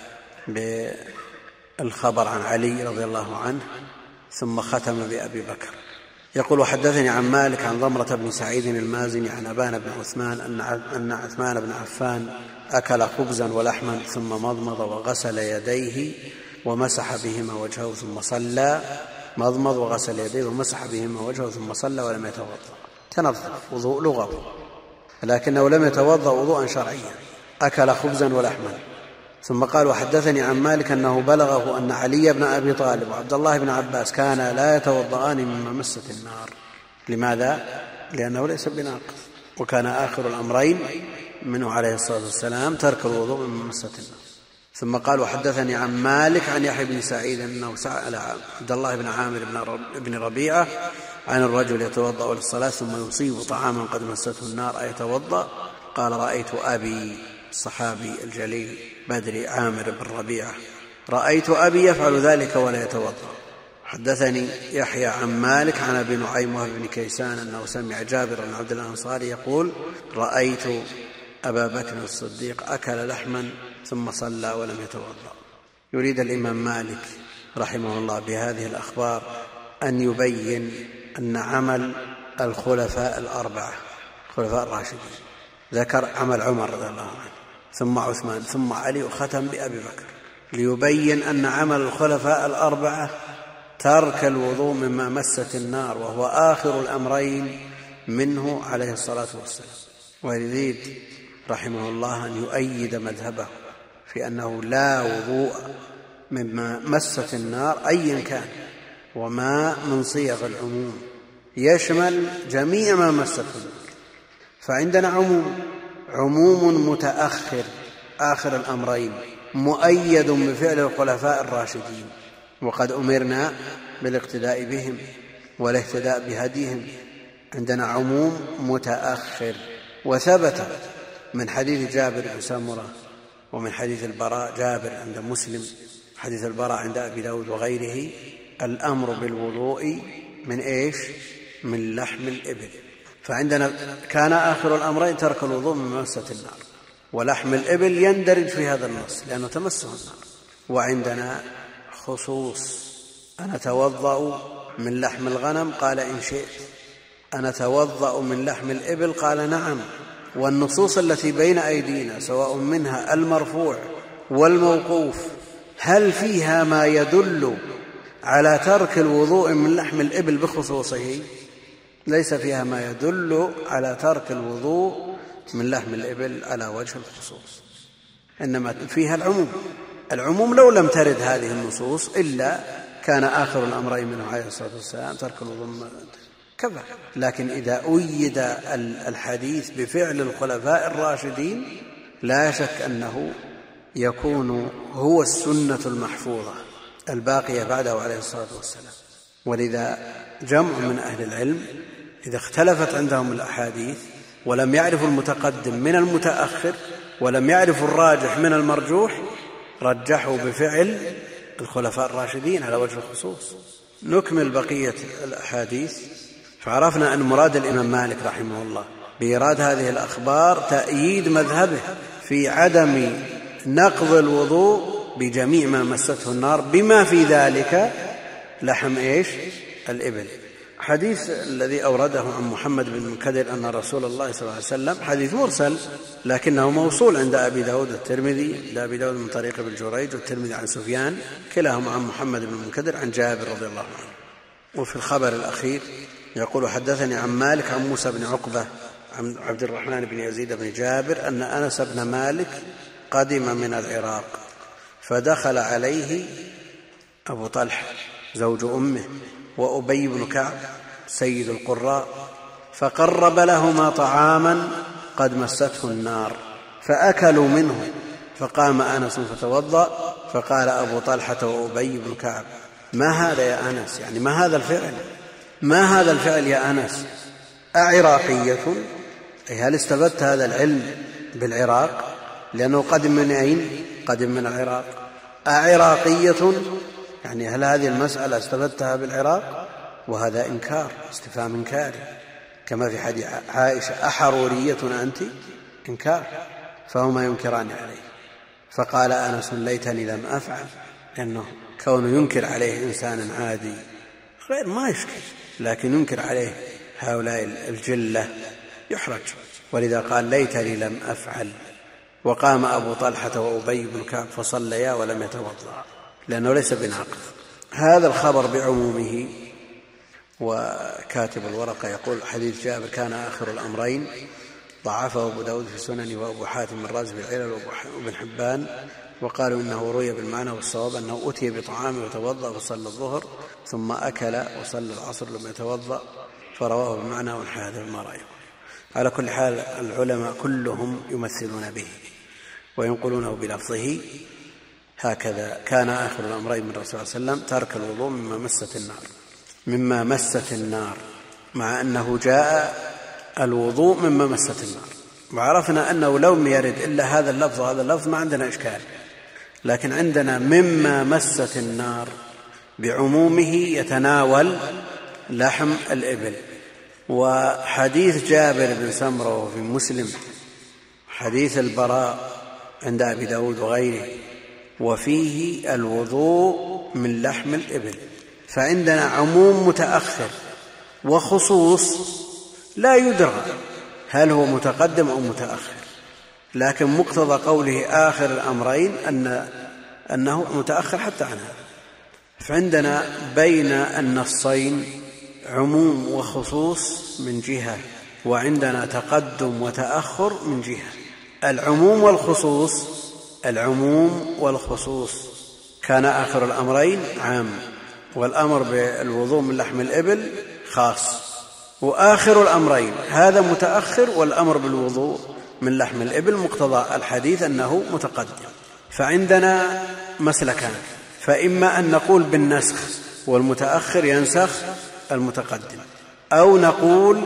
بالخبر عن علي رضي الله عنه، ثم ختم بأبي بكر. يقول وحدثني عن مالك عن ضمرة بن سعيد المازني عن أبان بن عثمان أن عثمان بن عفان أكل خبزا ولحما ثم مضمض وغسل يديه ومسح بهما وجهه ثم صلى. مضمض وغسل يديه ومسح بهما وجهه ثم صلى ولم يتوضأ. تنظف وضوء لغوي لكنه لم يتوضأ وضوءا شرعيا. أكل خبزا ولحما. ثم قال وحدثني عن مالك أنه بلغه أن علي بن أبي طالب وعبد الله بن عباس كانا لا يتوضأان مما مست النار. لماذا؟ لأنه ليس بناقض، وكان آخر الأمرين منه عليه الصلاة والسلام ترك الوضوء مما مست النار. ثم قال وحدثني عن مالك عن يحيى بن سعيد أنه سأل عبد الله بن عامر بن ربيعة عن الرجل يتوضأ للصلاة ثم يصيب طعاما قد مسته النار أيتوضأ؟ قال رأيت أبي، الصحابي الجليل بدري عامر بن ربيعة، رأيت أبي يفعل ذلك ولا يتوضأ. حدثني يحيى عن مالك عن أبي نعيم وهب بن كيسان أنه سمع جابر بن عبد الله الأنصاري يقول رأيت أبا بكر الصديق أكل لحما ثم صلى ولم يتوضأ. يريد الإمام مالك رحمه الله بهذه الأخبار أن يبين أن عمل الخلفاء الأربعة الخلفاء الراشدين، ذكر عمل عمر رضي الله عنه ثم عثمان ثم علي وختم بأبي بكر، ليبين أن عمل الخلفاء الأربعة ترك الوضوء مما مست النار، وهو آخر الأمرين منه عليه الصلاة والسلام. ويريد رحمه الله أن يؤيد مذهبه في أنه لا وضوء مما مست النار أيا كان، وما من صيغ العموم يشمل جميع ما مسته النار. فعندنا عموم متأخر آخر الأمرين مؤيد بفعل الخلفاء الراشدين، وقد أمرنا بالاقتداء بهم والاهتداء بهديهم. عندنا عموم متأخر، وثبت من حديث جابر بن سمرة ومن حديث البراء، جابر عند مسلم، حديث البراء عند أبي داود وغيره، الأمر بالوضوء من إيش؟ من لحم الإبل. فعندنا كان آخر الأمرين ترك الوضوء من مسة النار، ولحم الإبل يندرج في هذا النص لأنه تمسه النار. وعندنا خصوص، أنا توضأ من لحم الغنم قال إن شئت، أنا توضأ من لحم الإبل قال نعم. والنصوص التي بين أيدينا سواء منها المرفوع والموقوف هل فيها ما يدل على ترك الوضوء من لحم الإبل بخصوصه؟ ليس فيها ما يدل على ترك الوضوء من لحم الإبل على وجه الخصوص، إنما فيها العموم. لو لم ترد هذه النصوص إلا كان آخر الأمرين منه عليه الصلاة والسلام ترك الوضوء كذا. لكن إذا أيد الحديث بفعل الخلفاء الراشدين لا شك أنه يكون هو السنة المحفوظة الباقية بعده عليه الصلاة والسلام. ولذا جمع من أهل العلم إذا اختلفت عندهم الأحاديث ولم يعرفوا المتقدم من المتأخر ولم يعرفوا الراجح من المرجوح رجحوا بفعل الخلفاء الراشدين على وجه الخصوص. نكمل بقية الأحاديث. فعرفنا أن مراد الإمام مالك رحمه الله بإيراد هذه الأخبار تأييد مذهبه في عدم نقض الوضوء بجميع ما مسته النار بما في ذلك لحم إيش؟ الإبل. حديث الذي أورده عن محمد بن المنكدر أن رسول الله صلى الله عليه وسلم حديث مرسل لكنه موصول عند أبي داود والترمذي، عند أبي داود من طريق ابن جريج والترمذي عن سفيان، كلاهما عن محمد بن المنكدر عن جابر رضي الله عنه. وفي الخبر الأخير يقول حدثني عن مالك عن موسى بن عقبة عن عبد الرحمن بن يزيد بن جابر أن أنس بن مالك قدم من العراق فدخل عليه أبو طلحة زوج أمه وأبي بن كعب سيد القراء فقرب لهما طعاما قد مسته النار فأكلوا منه، فقام أنس فتوضأ فقال أبو طلحة وأبي بن كعب ما هذا يا أنس؟ يعني ما هذا الفعل؟ ما هذا الفعل يا أنس؟ أعراقية؟ أي هل استفدت هذا العلم بالعراق؟ لأنه قدم من أين؟ قدم من العراق. أعراقية؟ يعني هل هذه المسألة استفدتها بالعراق؟ وهذا إنكار، استفهام إنكاري، كما في حديث عائشة أحرورية أنت؟ إنكار، فهما ينكران عليه. فقال أنس ليتني لم أفعل، لأنه كونه ينكر عليه إنسان عادي غير ما يشكل، لكن ينكر عليه هؤلاء الجلة يحرج. ولذا قال ليتني لم أفعل. وقام أبو طلحة وأبي بن كعب فصليا ولم يتوضأ لأنه ليس بناقض. هذا الخبر بعمومه. وكاتب الورقة يقول حديث جابر كان آخر الأمرين ضعفه أبو داود في سننه وأبو حاتم الرازي في العلل وابن حبان، وقالوا إنه روي بالمعنى، والصواب أنه أتي بطعام وتوضأ فصلى الظهر ثم أكل وصلى العصر لم يتوضأ فرواه بالمعنى والحادث ما رأيه. على كل حال العلماء كلهم يمثلون به وينقلونه بلفظه هكذا. كان آخر الأمرين من الرسول صلى الله عليه وسلم ترك الوضوء مما مست النار، مع أنه جاء الوضوء مما مست النار، وعرفنا أنه لو لم يرد إلا هذا اللفظ وهذا اللفظ ما عندنا إشكال. لكن عندنا مما مست النار بعمومه يتناول لحم الإبل. وحديث جابر بن سمرة في مسلم، حديث البراء عند أبي داود وغيره، وفيه الوضوء من لحم الإبل. فعندنا عموم متأخر وخصوص لا يدرى هل هو متقدم أو متأخر، لكن مقتضى قوله آخر الأمرين أنه متأخر حتى عنها. فعندنا بين النصين عموم وخصوص من جهة، وعندنا تقدم وتأخر من جهة. العموم والخصوص كان آخر الأمرين عام، والأمر بالوضوء من لحم الإبل خاص، وآخر الأمرين هذا متأخر والأمر بالوضوء من لحم الإبل مقتضى الحديث أنه متقدم. فعندنا مسلكان، فإما أن نقول بالنسخ والمتأخر ينسخ المتقدم، أو نقول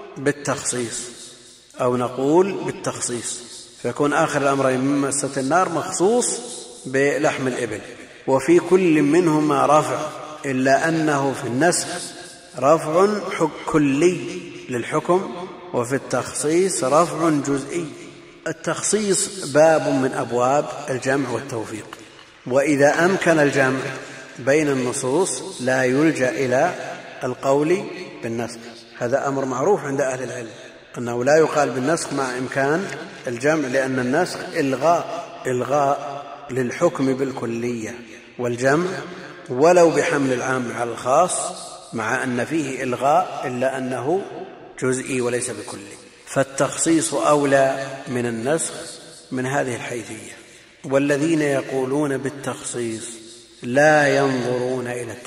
بالتخصيص فيكون آخر الأمرين من مست النار مخصوص بلحم الإبل، وفي كل منهما رفع، إلا أنه في النسخ رفع كلي للحكم، وفي التخصيص رفع جزئي. التخصيص باب من أبواب الجمع والتوفيق، وإذا أمكن الجمع بين النصوص لا يلجأ إلى القول بالنسخ. هذا أمر معروف عند أهل العلم أنه لا يقال بالنسخ مع إمكان الجمع، لأن النسخ إلغاء للحكم بالكلية، والجمع ولو بحمل العام على الخاص مع أن فيه إلغاء إلا أنه جزئي وليس بكلي. فالتخصيص أولى من النسخ من هذه الحيثية. والذين يقولون بالتخصيص لا ينظرون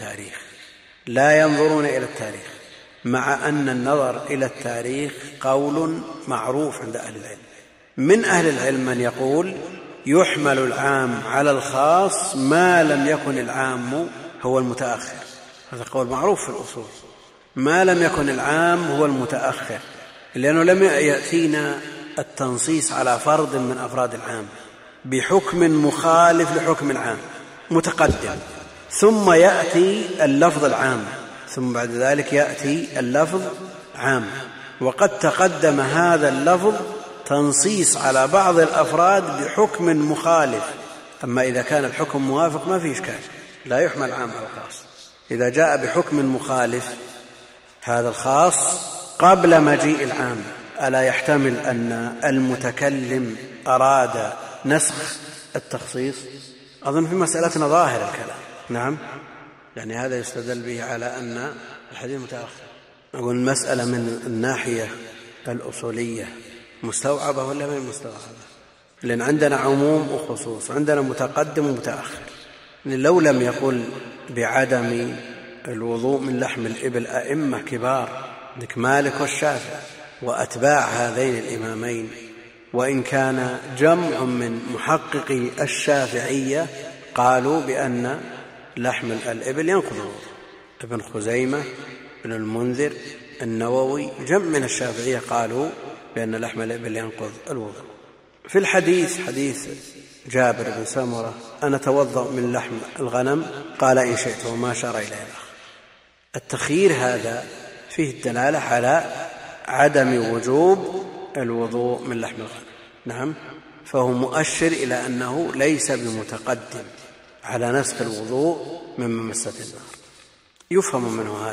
إلى التاريخ، مع أن النظر إلى التاريخ قول معروف عند أهل العلم. من أهل العلم من يقول يحمل العام على الخاص ما لم يكن العام هو المتأخر، هذا قول معروف في الأصول، ما لم يكن العام هو المتأخر، لأنه لم يأتينا التنصيص على فرد من أفراد العام بحكم مخالف لحكم العام متقدم، ثم يأتي اللفظ العام، ثم بعد ذلك يأتي اللفظ عام، وقد تقدم هذا اللفظ تنصيص على بعض الأفراد بحكم مخالف. أما إذا كان الحكم موافق ما فيه إشكال، لا يحمل عام على الخاص. إذا جاء بحكم مخالف هذا الخاص قبل مجيء العام، ألا يحتمل أن المتكلم أراد نسخ التخصيص؟ أظن في مسألتنا ظاهر الكلام. نعم، يعني هذا يستدل به على أن الحديث متأخر. أقول المسألة من الناحية الأصولية مستوعبة ولا غير مستوعبة؟ لأن عندنا عموم وخصوص، عندنا متقدم ومتأخر. لو لم يقل بعدم الوضوء من لحم الإبل أئمة كبار مالك والشافعي وأتباع هذين الإمامين، وإن كان جمع من محققي الشافعية قالوا بأن لحم الإبل ينقض الوضوء، ابن خزيمة، ابن المنذر، النووي، جمع من الشافعية قالوا بأن لحم الإبل ينقض الوضوء. في الحديث حديث جابر بن سمرة أنا أتوضأ من لحم الغنم قال إن شئت، وما أشار إليه الآخر. التخيير هذا فيه الدلالة على عدم وجوب الوضوء من لحم الغنم. نعم، فهو مؤشر إلى أنه ليس بمتقدم على نسخ الوضوء مما مست النار. يفهم منه هذا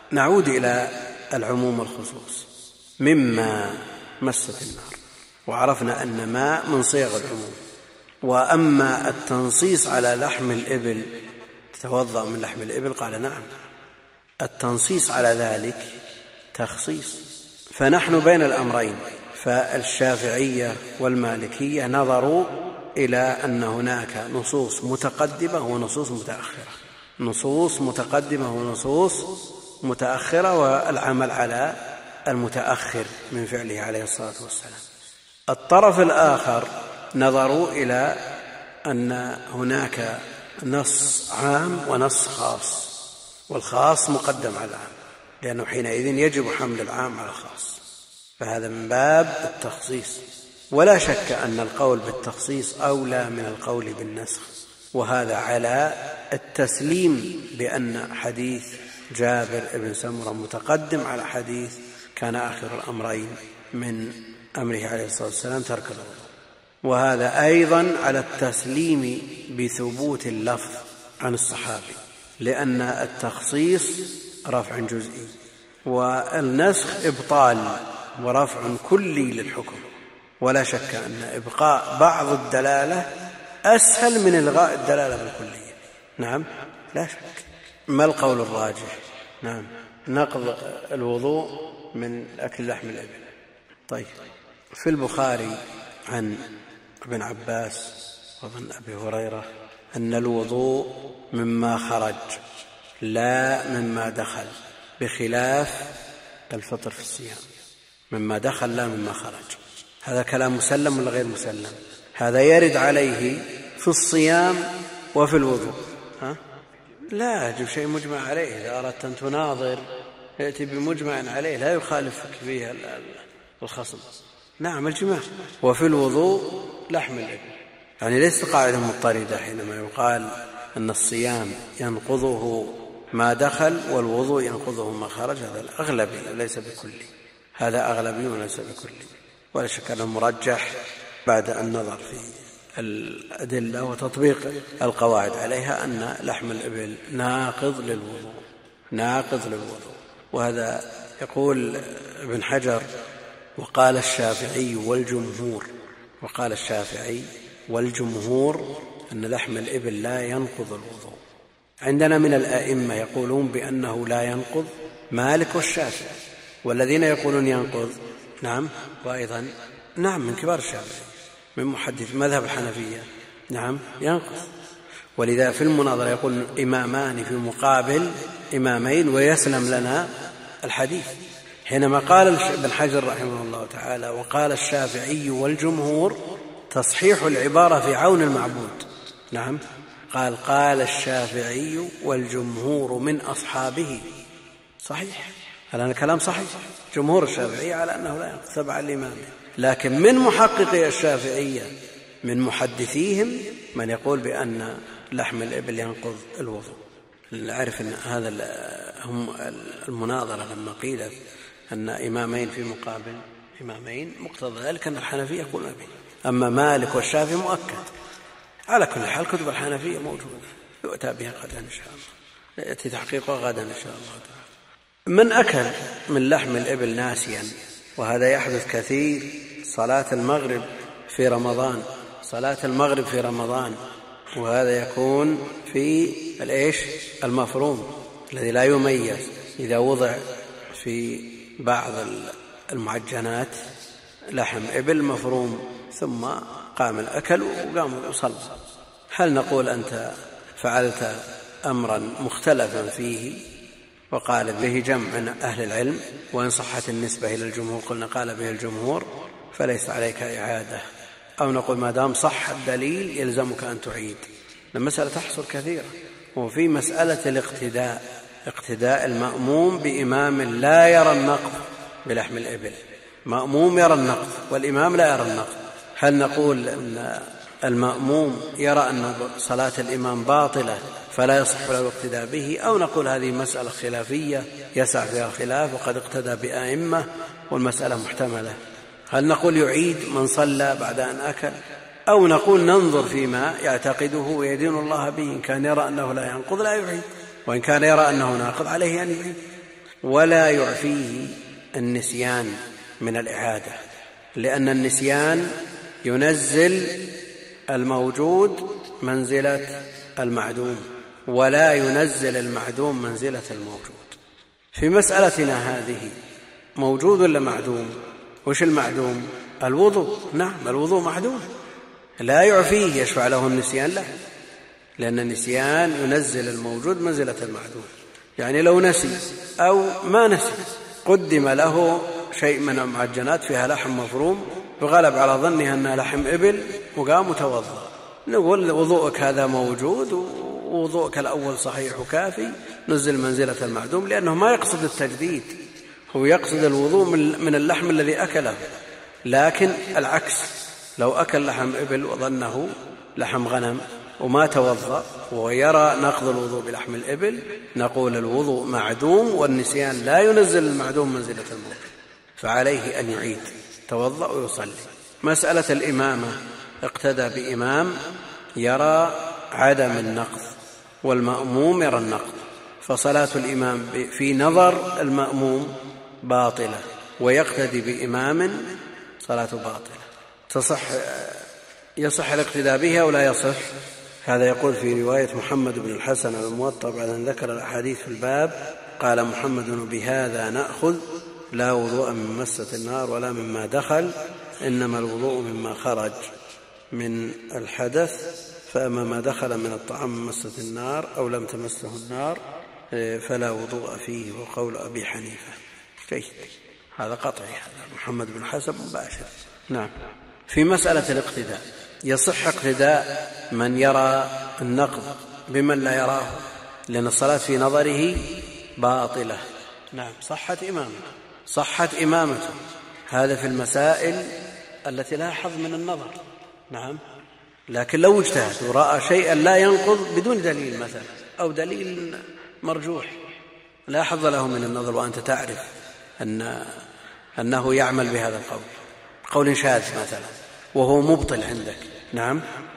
نعود إلى العموم والخصوص. مما مست النار، وعرفنا أن ما من صيغ العموم. وأما التنصيص على لحم الإبل، تتوضأ من لحم الإبل، قال نعم، التنصيص على ذلك تخصيص. فنحن بين الأمرين، فالشافعية والمالكية نظروا إلى أن هناك نصوص متقدمة ونصوص متأخرة، نصوص متقدمة ونصوص متأخرة، والعمل على المتأخر من فعله عليه الصلاة والسلام. الطرف الآخر نظروا إلى أن هناك نص عام ونص خاص، والخاص مقدم على العام، لأنه حينئذ يجب حمل العام على الخاص، فهذا من باب التخصيص. ولا شك أن القول بالتخصيص أولى من القول بالنسخ، وهذا على التسليم بأن حديث جابر بن سمرة متقدم على حديث كان آخر الأمرين من أمره عليه الصلاة والسلام ترك الوضوء، وهذا أيضا على التسليم بثبوت اللفظ عن الصحابي، لأن التخصيص رفع جزئي والنسخ إبطال ورفع كلي للحكم. ولا شك أن إبقاء بعض الدلالة أسهل من إلغاء الدلالة بالكلية. نعم، لا شك. ما القول الراجح؟ نعم، نقض الوضوء من أكل لحم الإبل. طيب، في البخاري عن ابن عباس وابن أبي هريرة أن الوضوء مما خرج لا مما دخل، بخلاف الفطر في الصيام، مما دخل لا مما خرج. هذا كلام مسلم ولا غير مسلم؟ هذا يرد عليه في الصيام وفي الوضوء. لا يجب شيء مجمع عليه. إذا أردت أن تناظر يأتي بمجمع عليه لا يخالفك فيه الخصم. نعم، الجماع. وفي الوضوء لحم الإبل، يعني ليست قاعدة مضطردة حينما يقال أن الصيام ينقضه ما دخل والوضوء ينقضه ما خرج. هذا الأغلبي وليس بكلي، هذا أغلبي وليس بكلي. ولا شك أنه مرجح بعد النظر في الأدلة وتطبيق القواعد عليها أن لحم الإبل ناقض للوضوء، ناقض للوضوء. وهذا يقول ابن حجر: وقال الشافعي والجمهور، وقال الشافعي والجمهور أن لحم الإبل لا ينقض الوضوء. عندنا من الآئمة يقولون بأنه لا ينقض، مالك والشافعي، والذين يقولون ينقض نعم، وأيضا نعم من كبار الشافعي من محدث مذهب الحنفية نعم ينقض. ولذا في المناظرة يقول إمامان في مقابل إمامين ويسلم لنا الحديث. حينما قال ابن حجر رحمه الله تعالى وقال الشافعي والجمهور، تصحيح العبارة في عون المعبود. نعم، قال الشافعي والجمهور من أصحابه، صحيح، هذا الكلام صحيح. جمهور الشافعية على أنه لا ينقض تبعا لإمامه، لكن من محققي الشافعية من محدثيهم من يقول بأن لحم الإبل ينقض الوضوء. نعرف أن هذا هم المناظرة لما قيلت أن إمامين في مقابل إمامين، مقتضى ذلك أن الحنفية يقولون به. أما مالك والشافعي مؤكد. على كل حال كتب الحنفية موجودة يؤتى بها غدا إن شاء الله، يأتي تحقيقها غدا إن شاء الله تعالى. من أكل من لحم الإبل ناسيا، وهذا يحدث كثير، صلاة المغرب في رمضان، صلاة المغرب في رمضان، وهذا يكون في المفروم الذي لا يميز، إذا وضع في بعض المعجنات لحم إبل مفروم ثم قام الأكل وقام وصلى، هل نقول أنت فعلت أمرا مختلفا فيه وقال به جمع من أهل العلم، وإن صحت النسبة إلى الجمهور قلنا قال به الجمهور فليس عليك إعادة، أو نقول ما دام صح الدليل يلزمك أن تعيد؟ المسألة تحصل كثيرا. وفي مسألة الاقتداء، اقتداء المأموم بإمام لا يرى النقض بلحم الإبل، مأموم يرى النقض والإمام لا يرى النقض، هل نقول أن المأموم يرى أن صلاة الإمام باطلة فلا يصح له الاقتداء به، أو نقول هذه مسألة خلافية يسع فيها الخلاف وقد اقتدى بأئمة والمسألة محتملة؟ هل نقول يعيد من صلى بعد أن أكل، أو نقول ننظر فيما يعتقده ويدين الله به، إن كان يرى أنه لا ينقض لا يعيد، وإن كان يرى أنه ناقض عليه أن يعيد. ولا يعفيه النسيان من الإعادة، لأن النسيان ينزل الموجود منزلة المعدوم ولا ينزل المعدوم منزلة الموجود. في مسألتنا هذه موجود ولا معدوم؟ وش المعدوم؟ الوضوء. نعم، الوضوء معدوم، لا يعفيه يشفع له النسيان، لا، لأن النسيان ينزل الموجود منزلة المعدوم. يعني لو نسي أو ما نسي قدم له شيء من المعجنات فيها لحم مفروم وغلب على ظنها أنها لحم إبل وقام وتوضأ، نقول وضوءك هذا موجود ووضوءك الأول صحيح وكافي، نزل منزلة المعدوم، لأنه ما يقصد التجديد، هو يقصد الوضوء من اللحم الذي أكله. لكن العكس، لو أكل لحم إبل وظنه لحم غنم وما توضأ ويرى نقض الوضوء بلحم الإبل، نقول الوضوء معدوم والنسيان لا ينزل المعدوم منزلة الموجود، فعليه أن يعيد، توضأ ويصلي. مسألة الإمامة، اقتدى بإمام يرى عدم النقض والمأموم يرى النقض، فصلاة الإمام في نظر المأموم باطلة ويقتدي بإمام صلاته باطلة. يصح الاقتداء بها أو لا يصح؟ هذا يقول في رواية محمد بن الحسن الموطأ بعد أن ذكر الأحاديث في الباب، قال محمد: بهذا نأخذ لا وضوء من مسة النار ولا مما دخل، إنما الوضوء مما خرج من الحدث، فأما ما دخل من الطعام من مسة النار أو لم تمسه النار فلا وضوء فيه، وقول أبي حنيفة. جيد، هذا قطعي، هذا محمد بن حسن مباشر. نعم. في مسألة الاقتداء، يصح اقتداء من يرى النقض بمن لا يراه، لأن الصلاة في نظره باطلة. نعم، صحت إمامته، هذا في المسائل التي لا حظ من النظر. نعم، لكن لو اجتهد ورأى شيئا لا ينقض بدون دليل مثلا أو دليل مرجوح لا حظ له من النظر، وأنت تعرف أنه يعمل بهذا القول، قول شاذ مثلا وهو مبطل عندك. نعم،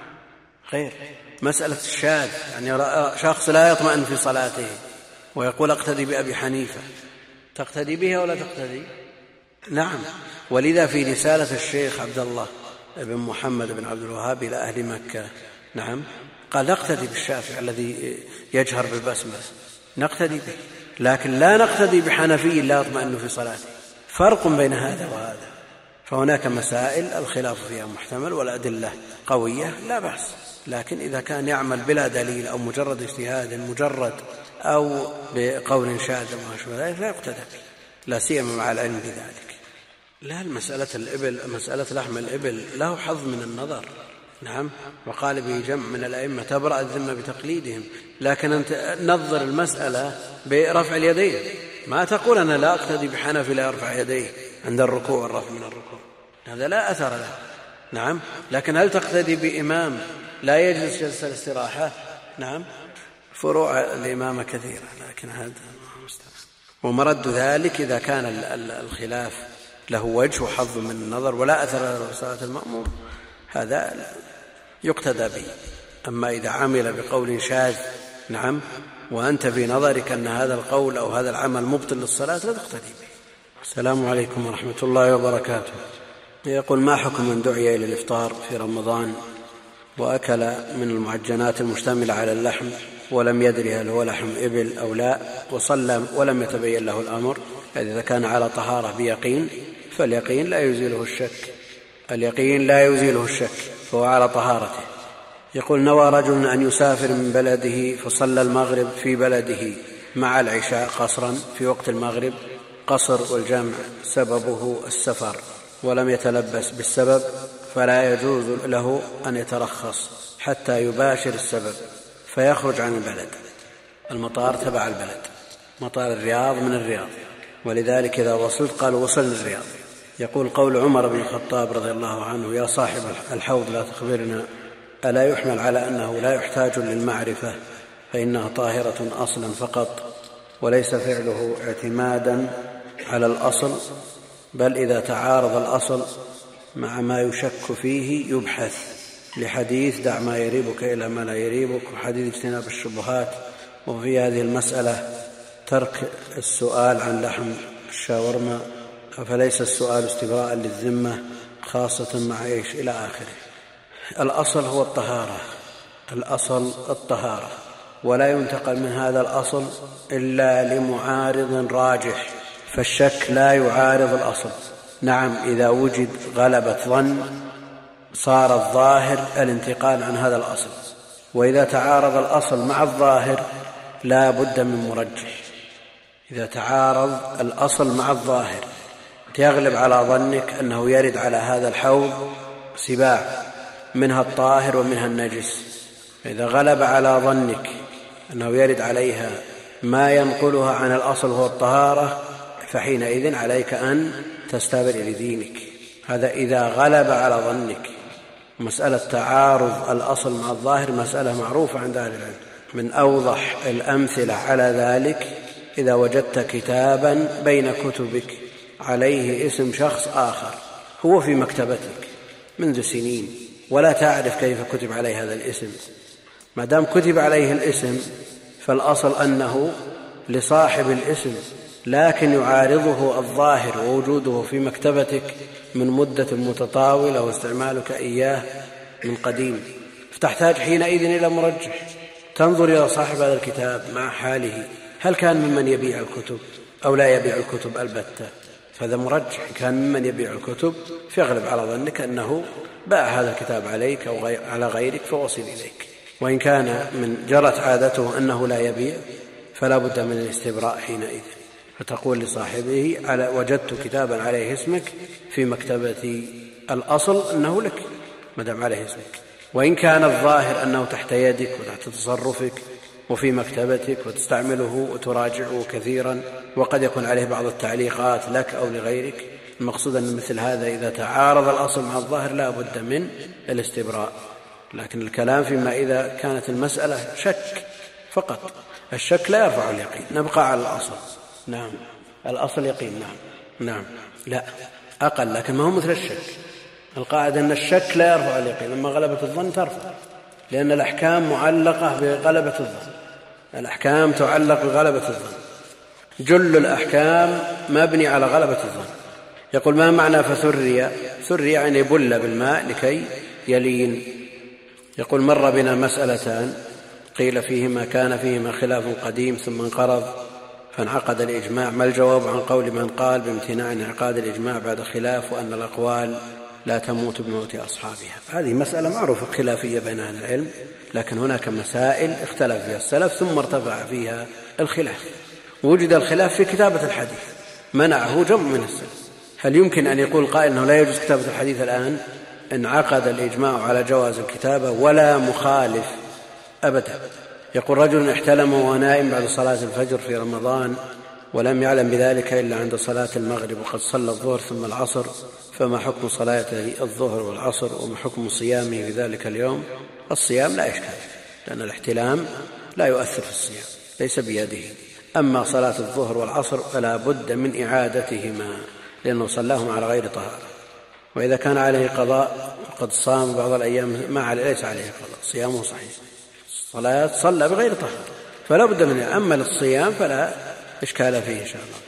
غير مسألة الشاذ، يعني شخص لا يطمئن في صلاته ويقول اقتدي بأبي حنيفة، تقتدي به ولا تقتدي؟ نعم. ولذا في رسالة الشيخ عبد الله بن محمد بن عبد الوهاب إلى أهل مكة، نعم، قال نقتدي بالشافعي الذي يجهر بالبسملة، نقتدي به، لكن لا نقتدي بحنفي لا يطمئن في صلاته. فرق بين هذا وهذا. فهناك مسائل الخلاف فيها محتمل والأدلة قوية لا بأس، لكن إذا كان يعمل بلا دليل أو مجرد اجتهاد مجرد أو بقول شاذ وما شابه ذلك لا يقتدى به، لا سيما مع العلم بذلك. لا، مسألة الإبل، مسألة لحم الإبل له حظ من النظر. نعم، وقال به جمع من الأئمة تبرأ الذمة بتقليدهم، لكن أنت نظر المسألة برفع اليدين، ما تقول أنا لا أقتدي بحنفي لا يرفع يديه عند الركوع والرفع من الركوع، هذا لا أثر له. نعم، لكن هل تقتدي بإمام لا يجلس جلسة الاستراحة؟ نعم، فروع الإمامة كثيرة، لكن هذا مستمع. ومرد ذلك إذا كان الخلاف له وجه وحظ من النظر ولا أثر له صلاة المأموم، هذا يقتدى به. أما إذا عمل بقول شاذ، نعم، وأنت في نظرك أن هذا القول أو هذا العمل مبطل للصلاة لا تقتدي به. السلام عليكم ورحمة الله وبركاته. يقول: ما حكم من دعي إلى الإفطار في رمضان وأكل من المعجنات المشتملة على اللحم ولم يدري هل هو لحم إبل أو لا، وصلى ولم يتبين له الأمر؟ إذا كان على طهارة بيقين فاليقين لا يزيله الشك، اليقين لا يزيله الشك، فهو على طهارته. يقول: نوى رجل أن يسافر من بلده فصلى المغرب في بلده مع العشاء قصرا في وقت المغرب، قصر والجمع سببه السفر، ولم يتلبس بالسبب، فلا يجوز له أن يترخص حتى يباشر السبب فيخرج عن البلد. المطار تبع البلد، مطار الرياض من الرياض، ولذلك إذا وصلت قالوا وصلنا الرياض. يقول: قول عمر بن الخطاب رضي الله عنه: يا صاحب الحوض لا تخبرنا، ألا يحمل على أنه لا يحتاج للمعرفة فإنها طاهرة أصلا فقط، وليس فعله اعتمادا على الأصل، بل إذا تعارض الأصل مع ما يشك فيه يبحث، لحديث دع ما يريبك إلى ما لا يريبك، وحديث اجتناب الشبهات. وفي هذه المسألة ترك السؤال عن لحم الشاورما، فليس السؤال استبراء للذمة خاصة مع إيش إلى آخره. الأصل هو الطهارة، الأصل الطهارة، ولا ينتقل من هذا الأصل إلا لمعارض راجح، فالشك لا يعارض الأصل. نعم، إذا وجد غلبة ظن صار الظاهر الانتقال عن هذا الأصل، وإذا تعارض الأصل مع الظاهر لا بد من مرجح. إذا تعارض الأصل مع الظاهر يغلب على ظنك أنه يرد على هذا الحوض سباع منها الطاهر ومنها النجس، إذا غلب على ظنك أنه يرد عليها ما ينقلها عن الأصل هو الطهارة، فحينئذ عليك أن تستبرئ لدينك. هذا إذا غلب على ظنك. مسألة تعارض الأصل مع الظاهر مسألة معروفة عند أهل العلم. من أوضح الأمثلة على ذلك إذا وجدت كتابا بين كتبك عليه اسم شخص آخر هو في مكتبتك منذ سنين ولا تعرف كيف كتب عليه هذا الاسم، ما دام كتب عليه الاسم فالأصل أنه لصاحب الاسم، لكن يعارضه الظاهر ووجوده في مكتبتك من مدة متطاولة واستعمالك إياه من قديم، فتحتاج حينئذ إلى مرجح. تنظر إلى صاحب هذا الكتاب مع حاله، هل كان ممن يبيع الكتب أو لا يبيع الكتب البتة؟ فهذا مرجح. كان ممن يبيع الكتب فيغلب على ظنك أنه باع هذا الكتاب عليك أو على غيرك فوصل إليك. وإن كان من جرت عادته أنه لا يبيع فلا بد من الاستبراء حينئذ، فتقول لصاحبه وجدت كتابا عليه اسمك في مكتبتي، الأصل أنه لك ما دام عليه اسمك. وإن كان الظاهر أنه تحت يدك وتحت تصرفك وفي مكتبتك وتستعمله وتراجعه كثيرا وقد يكون عليه بعض التعليقات لك أو لغيرك، المقصود أن مثل هذا إذا تعارض الأصل مع الظاهر لا بد من الاستبراء. لكن الكلام فيما إذا كانت المسألة شك فقط، الشك لا يرفع اليقين، نبقى على الأصل. نعم، الأصل يقين. نعم لا أقل، لكن ما هو مثل الشك. القاعدة أن الشك لا يرفع اليقين، لما غلبة الظن ترفع، لأن الأحكام معلقة بغلبة الظن، الأحكام تعلق بغلبة الظن، جل الأحكام مبني على غلبة الظن. يقول ما معنى فثري؟ ثري يعني بل بالماء لكي يلين. يقول مر بنا مسألتان قيل فيهما كان فيهما خلاف قديم ثم انقرض فانعقد الإجماع، ما الجواب عن قول من قال بامتناع انعقاد الإجماع بعد خلاف وأن الأقوال لا تموت بموت أصحابها؟ هذه مسألة معروفة خلافية بين أهل العلم، لكن هناك مسائل اختلف فيها السلف ثم ارتفع فيها الخلاف. وجد الخلاف في كتابة الحديث منعه جمع من السلف. هل يمكن أن يقول قائل أنه لا يجوز كتابة الحديث الآن؟ انعقد الإجماع على جواز الكتابة ولا مخالف أبدا. يقول رجل احتلم وهو نائم بعد صلاة الفجر في رمضان ولم يعلم بذلك إلا عند صلاة المغرب وقد صلى الظهر ثم العصر، فما حكم صلاته الظهر والعصر وما حكم صيامه في ذلك اليوم؟ الصيام لا إشكال، لأن الاحتلام لا يؤثر في الصيام، ليس بيده. أما صلاة الظهر والعصر فلا بد من إعادتهما لأنه صلاهما على غير طهارة. وإذا كان عليه قضاء وقد صام بعض الأيام ما ليس عليه قضاء، صيامه صحيح، الصلاة صلى بغير طهارة فلا بد منه. أما للصيام فلا إشكال فيه إن شاء الله.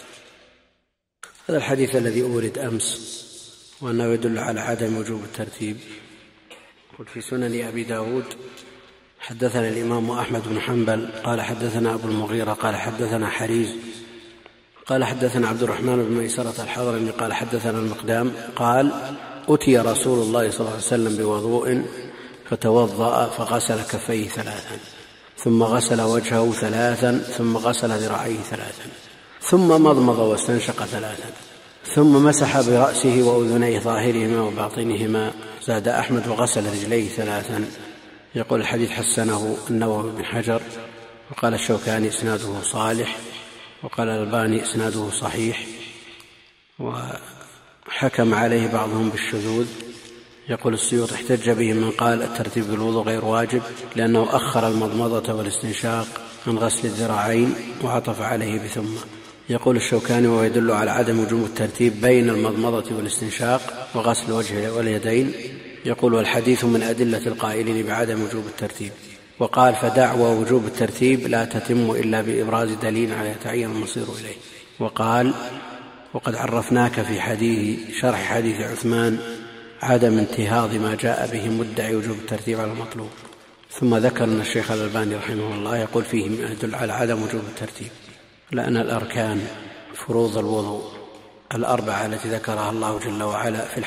هذا الحديث الذي أورد أمس وأنه يدل على عدم وجوب الترتيب. قل في سنن أبي داود حدثنا الإمام أحمد بن حنبل قال حدثنا أبو المغيرة قال حدثنا حريز قال حدثنا عبد الرحمن بن ميسرة الحضرمي قال حدثنا المقدام قال أتي رسول الله صلى الله عليه وسلم بوضوء فتوضأ فغسل كفيه 3 ثم غسل وجهه 3 ثم غسل ذراعيه 3 ثم مضمض واستنشق 3 ثم مسح برأسه وأذنيه ظاهرهما وباطنهما. زاد أحمد وغسل رجليه 3. يقول الحديث حسنه النووي بن حجر وقال الشوكاني إسناده صالح وقال الألباني إسناده صحيح وحكم عليه بعضهم بالشذوذ. يقول السيوط احتج به من قال الترتيب بالوضوء غير واجب لأنه أخر المضمضة والاستنشاق عن غسل الذراعين وعطف عليه بثم. يقول الشوكاني ويدل على عدم وجوب الترتيب بين المضمضة والاستنشاق وغسل الوجه واليدين. يقول والحديث من أدلة القائلين بعدم وجوب الترتيب وقال فدعوى وجوب الترتيب لا تتم إلا بإبراز دليل على يتعين المصير إليه. وقال وقد عرفناك في شرح حديث عثمان عدم انتهاض ما جاء به مدعي وجوب الترتيب على المطلوب. ثم ذكر أن الشيخ الألباني رحمه الله يقول فيه ما يدل على عدم وجوب الترتيب، لأن الأركان فروض الوضوء الأربعة التي ذكرها الله جل وعلا في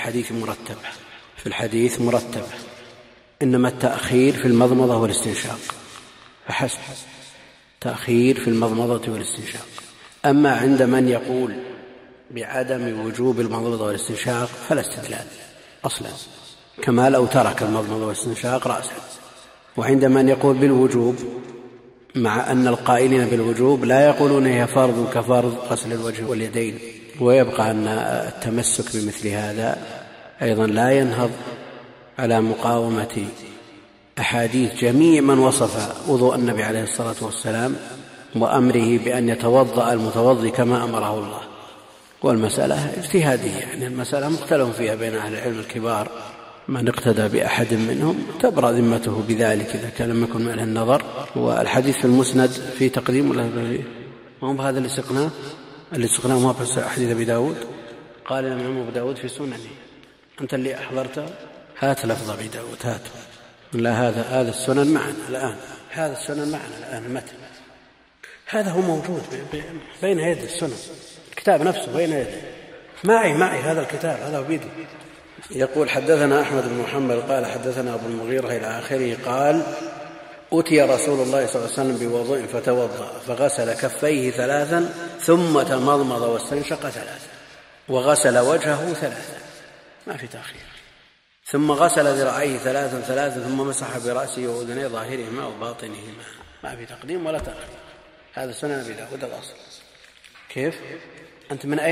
الحديث مرتبة، إنما التأخير في المضمضة والاستنشاق فحسب، تأخير في المضمضة والاستنشاق. أما عند من يقول بعدم وجوب المضمضة والاستنشاق فلا استدلال أصلا، كما لو ترك المضمضة والاستنشاق رأسا. وعند من يقول بالوجوب، مع أن القائلين بالوجوب لا يقولون هي فرض كفرض غسل الوجه واليدين. ويبقى أن التمسك بمثل هذا أيضا لا ينهض على مقاومة أحاديث جميع من وصف وضوء النبي عليه الصلاة والسلام وأمره بأن يتوضأ المتوضي كما أمره الله. والمسألة اجتهادية، يعني المسألة مختلف فيها بين أهل العلم الكبار، من اقتدى بأحد منهم تبرأ ذمته بذلك إذا كان لم يكن من أهل النظر. والحديث في المسند في تقديم ولا ما هو بهذا اللي سقناه ما بس حديث أبي داود. قال الإمام أبو داود في سننه، أنت اللي أحضرته هات لفظ أبي داود، هات لا هذا السنن معنا الآن، هذا السنن معنا الآن المتن هذا هو موجود بين يدي السنن، الكتاب نفسه بين يدي، معي هذا الكتاب هذا بيدي. يقول حدثنا أحمد بن محمد قال حدثنا أبو المغيرة إلى آخره قال أتي رسول الله صلى الله عليه وسلم بوضوء فتوضأ فغسل كفيه 3 ثم تمضمض واستنشق 3 وغسل وجهه 3 ما في تأخير، ثم غسل ذراعيه 3 ثم مسح برأسه وأذنيه ظاهرهما وباطنهما، ما في تقديم ولا تأخير. هذا سنن أبي داود الأصل. كيف أنت من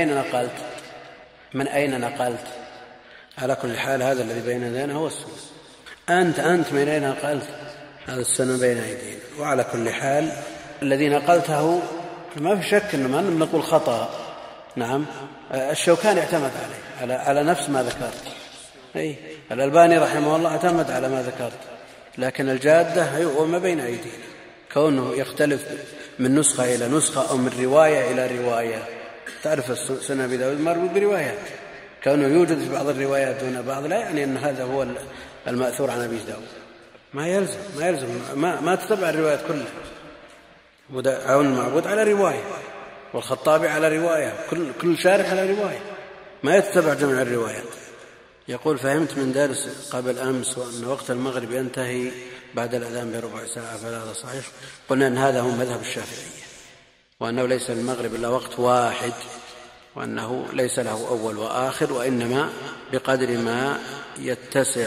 أين نقلت؟ على كل حال هذا الذي بين يدينا هو السنة. أنت من أين نقلت؟ هذا السنة بين أيدينا. وعلى كل حال الذي نقلته ما في شك أنه ما نقول خطأ. نعم الشوكاني اعتمد على نفس ما ذكرت، الألباني رحمه الله اعتمد على ما ذكرت، لكن الجادة هو ما بين أيدينا، كونه يختلف من نسخة إلى نسخة أو من رواية إلى رواية. تعرف سنن أبي داود مربوط بروايات، كونه يوجد في بعض الروايات دون بعض لا يعني أن هذا هو المأثور عن أبي داود. ما يلزم ما تتبع الروايات كلها. عون المعبود على رواية، والخطابي على رواية، كل شارح على رواية، ما يتبع جمع الروايات. يقول فهمت من درس قبل أمس وأن وقت المغرب ينتهي بعد الأذان بربع ساعة، فهذا صحيح؟ قلنا أن هذا هو مذهب الشافعية، وأنه ليس المغرب إلا وقت واحد، وأنه ليس له أول وآخر، وإنما بقدر ما يتسع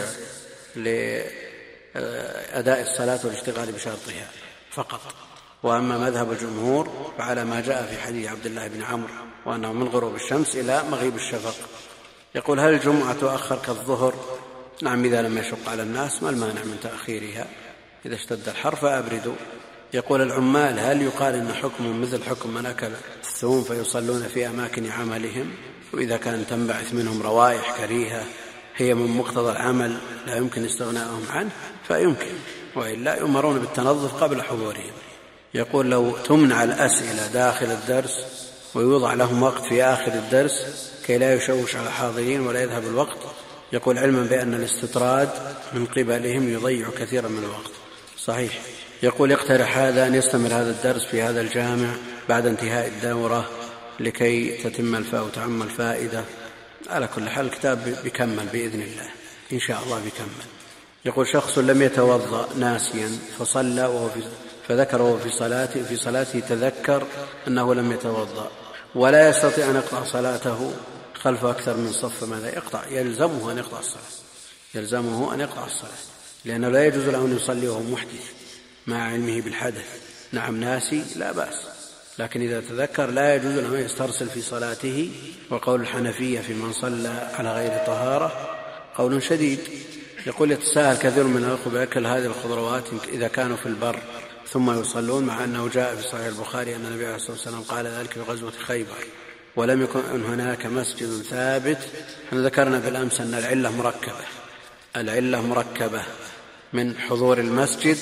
لأداء الصلاة والاشتغال بشرطها فقط. وأما مذهب الجمهور فعلى ما جاء في حديث عبد الله بن عمرو وأنه من غروب الشمس إلى مغيب الشفق. يقول هل الجمعة تؤخر كالظهر؟ نعم إذا لم يشق على الناس، ما المانع من تأخيرها؟ إذا اشتد الحر فأبردوا. يقول العمال هل يقال إن حكم مثل حكم من أكل الثوم فيصلون في أماكن عملهم؟ وإذا كان تنبعث منهم روائح كريهة هي من مقتضى العمل لا يمكن استغناءهم عنه فيمكن، وإلا يؤمرون بالتنظف قبل حضورهم. يقول لو تمنع الأسئلة داخل الدرس ويوضع لهم وقت في آخر الدرس كي لا يشوش على الحاضرين ولا يذهب الوقت. يقول علما بأن الاستطراد من قبلهم يضيع كثيرا من الوقت. صحيح. يقول يقترح هذا أن يستمر هذا الدرس في هذا الجامع بعد انتهاء الدورة لكي تتم وتعم الفائدة. على كل حال الكتاب بيكمل بإذن الله إن شاء الله بيكمل. يقول شخص لم يتوضأ ناسيا فصلى فذكر وهو في صلاته تذكر أنه لم يتوضأ ولا يستطيع أن يقطع صلاته خلف أكثر من صف، ماذا يقطع؟ يلزمه أن يقطع الصلاة، لأنه لا يجوز له أن يصلي وهو محدث مع علمه بالحدث. نعم ناسي لا بأس، لكن إذا تذكر لا يجوز له أن يسترسل في صلاته. وقول الحنفية في من صلى على غير طهارة قول شديد. يقول يتساهل كثير من الأخوة بأكل هذه الخضروات إذا كانوا في البر ثم يصلون، مع أنه جاء في صحيح البخاري أن النبي عليه الصلاة والسلام قال ذلك في غزوة خيبر ولم يكن هناك مسجد ثابت. احنا ذكرنا بالأمس أن العلة مركبة من حضور المسجد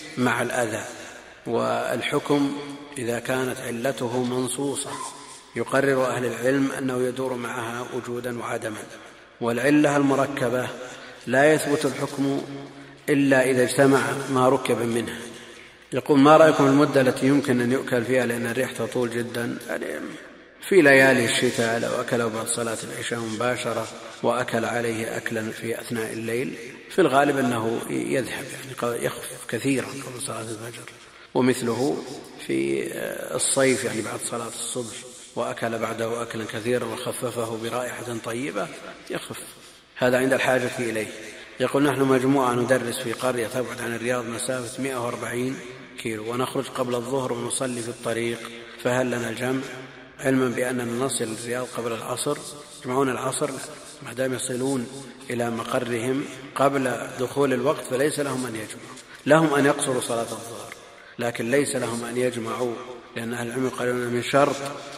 مع الأذى. والحكم إذا كانت علته منصوصة يقرر أهل العلم أنه يدور معها وجودا وعدما. والعلة المركبة لا يثبت الحكم إلا إذا اجتمع ما ركب منها. يقول ما رأيكم المدة التي يمكن أن يؤكل فيها لأن الريح تطول جدا؟ في ليالي الشتاء لو أكله بعد صلاة العشاء مباشرة وأكل عليه أكلا في أثناء الليل في الغالب أنه يذهب، يعني يخفف كثيرا قبل صلاة الفجر. ومثله في الصيف يعني بعد صلاة الصبح وأكل بعده أكلا كثيرا وخففه برائحة طيبة يخف، هذا عند الحاجة إليه. يقول نحن مجموعة ندرس في قرية تبعد عن الرياض مسافة 140 كيلو ونخرج قبل الظهر ونصلي في الطريق، فهل لنا الجمع علما بأننا نصل الرياض قبل العصر؟ يجمعون العصر؟ ما دام يصلون إلى مقرهم قبل دخول الوقت فليس لهم أن يجمعوا، لهم أن يقصروا صلاة الظهر لكن ليس لهم أن يجمعوا، لأن أهل العلم قالوا من شرط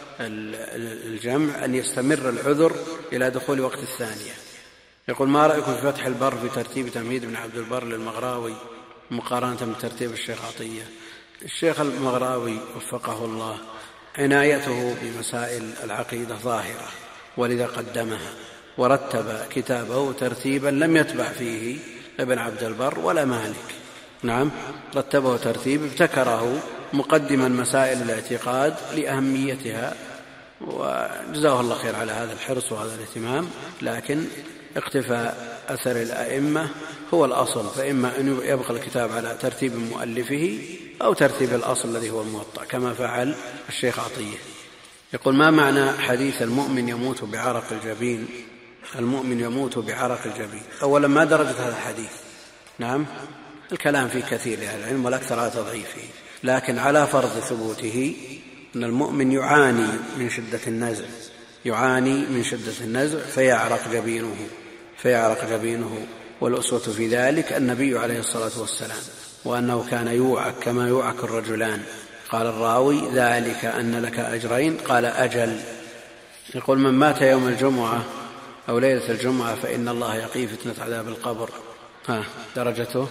الجمع أن يستمر العذر إلى دخول وقت الثانية. يقول ما رأيكم في فتح البر في ترتيب تمهيد بن عبد البر للمغراوي مقارنة بترتيب الشيخ عطية؟ الشيخ المغراوي وفقه الله عنايته بمسائل العقيدة ظاهرة ولذا قدمها ورتب كتابه ترتيبا لم يتبع فيه ابن عبد البر ولا مالك. نعم رتبه ترتيب ابتكره مقدما مسائل الاعتقاد لأهميتها، وجزاه الله خير على هذا الحرص وهذا الاهتمام، لكن اقتفاء أثر الأئمة هو الأصل، فإما أن يبقى الكتاب على ترتيب مؤلفه أو ترتيب الأصل الذي هو الموطأ كما فعل الشيخ عطية. يقول ما معنى حديث المؤمن يموت بعرق الجبين؟ المؤمن يموت بعرق الجبين، أولا ما درجة هذا الحديث؟ نعم الكلام فيه كثير لأهل العلم والأكثر على تضعيفه، لكن على فرض ثبوته أن المؤمن يعاني من شدة النزع، يعاني من شدة النزع فيعرق جبينه، والأسوة في ذلك النبي عليه الصلاة والسلام، وأنه كان يوعك كما يوعك الرجلان. قال الراوي ذلك أن لك أجرين، قال أجل. يقول من مات يوم الجمعة أو ليلة الجمعة فإن الله يقي فتنة عذاب القبر، درجته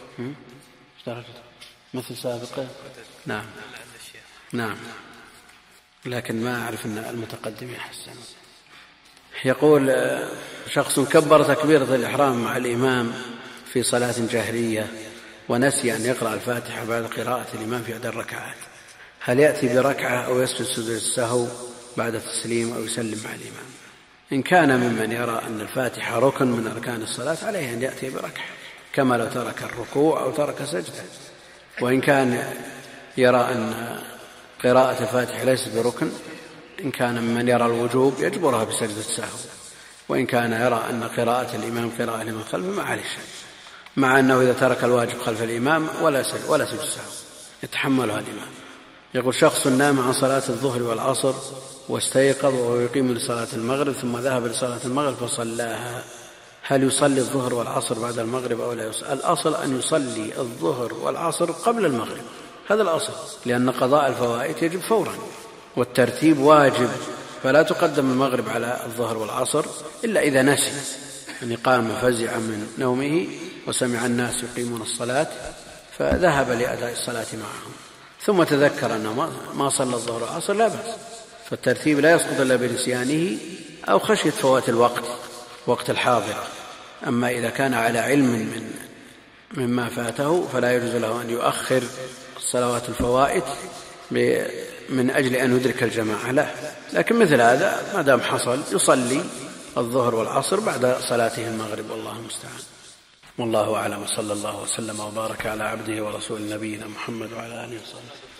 مثل سابقه؟ نعم لكن ما أعرف أن المتقدم يحسن. يقول شخص كبر تكبيرة الإحرام مع الإمام في صلاة جهرية ونسي أن يقرأ الفاتحة بعد قراءة الإمام في 10 ركعات، هل يأتي بركعة أو يسجد سجود السهو بعد التسليم أو يسلم مع الإمام؟ إن كان ممن يرى أن الفاتحة ركن من أركان الصلاة عليه أن يأتي بركعة كما لو ترك الركوع أو ترك سجدة، وإن كان يرى أن قراءة الفاتحة ليست بركن، إن كان ممن يرى الوجوب يجبرها بسجدة السهو، وإن كان يرى أن قراءة الإمام قراءة لمن خلفه ما عليه شيء، مع أنه إذا ترك الواجب خلف الإمام ولا سجد السهو يتحملها الإمام. يقول شخص نام عن صلاة الظهر والعصر واستيقظ وهو يقيم لصلاة المغرب ثم ذهب لصلاة المغرب فصلاها، هل يصلي الظهر والعصر بعد المغرب أو لا يصلي؟ الأصل أن يصلي الظهر والعصر قبل المغرب، هذا الأصل، لأن قضاء الفوائد يجب فورا والترتيب واجب، فلا تقدم المغرب على الظهر والعصر إلا إذا نسي، يعني قام فزع من نومه وسمع الناس يقيمون الصلاة فذهب لأداء الصلاة معهم ثم تذكر أنه ما صلى الظهر والعصر لا بأس، فالترتيب لا يسقط إلا بنسيانه أو خشية فوات الوقت وقت الحاضرة. أما إذا كان على علم مما فاته فلا يجوز له أن يؤخر الصلوات الفوائد من أجل أن يدرك الجماعة، لا، لكن مثل هذا ما دام حصل يصلي الظهر والعصر بعد صلاته المغرب، والله المستعان. والله أعلم، صلى الله وسلم وبارك على عبده ورسول نبينا محمد وعلى آله وصحبه.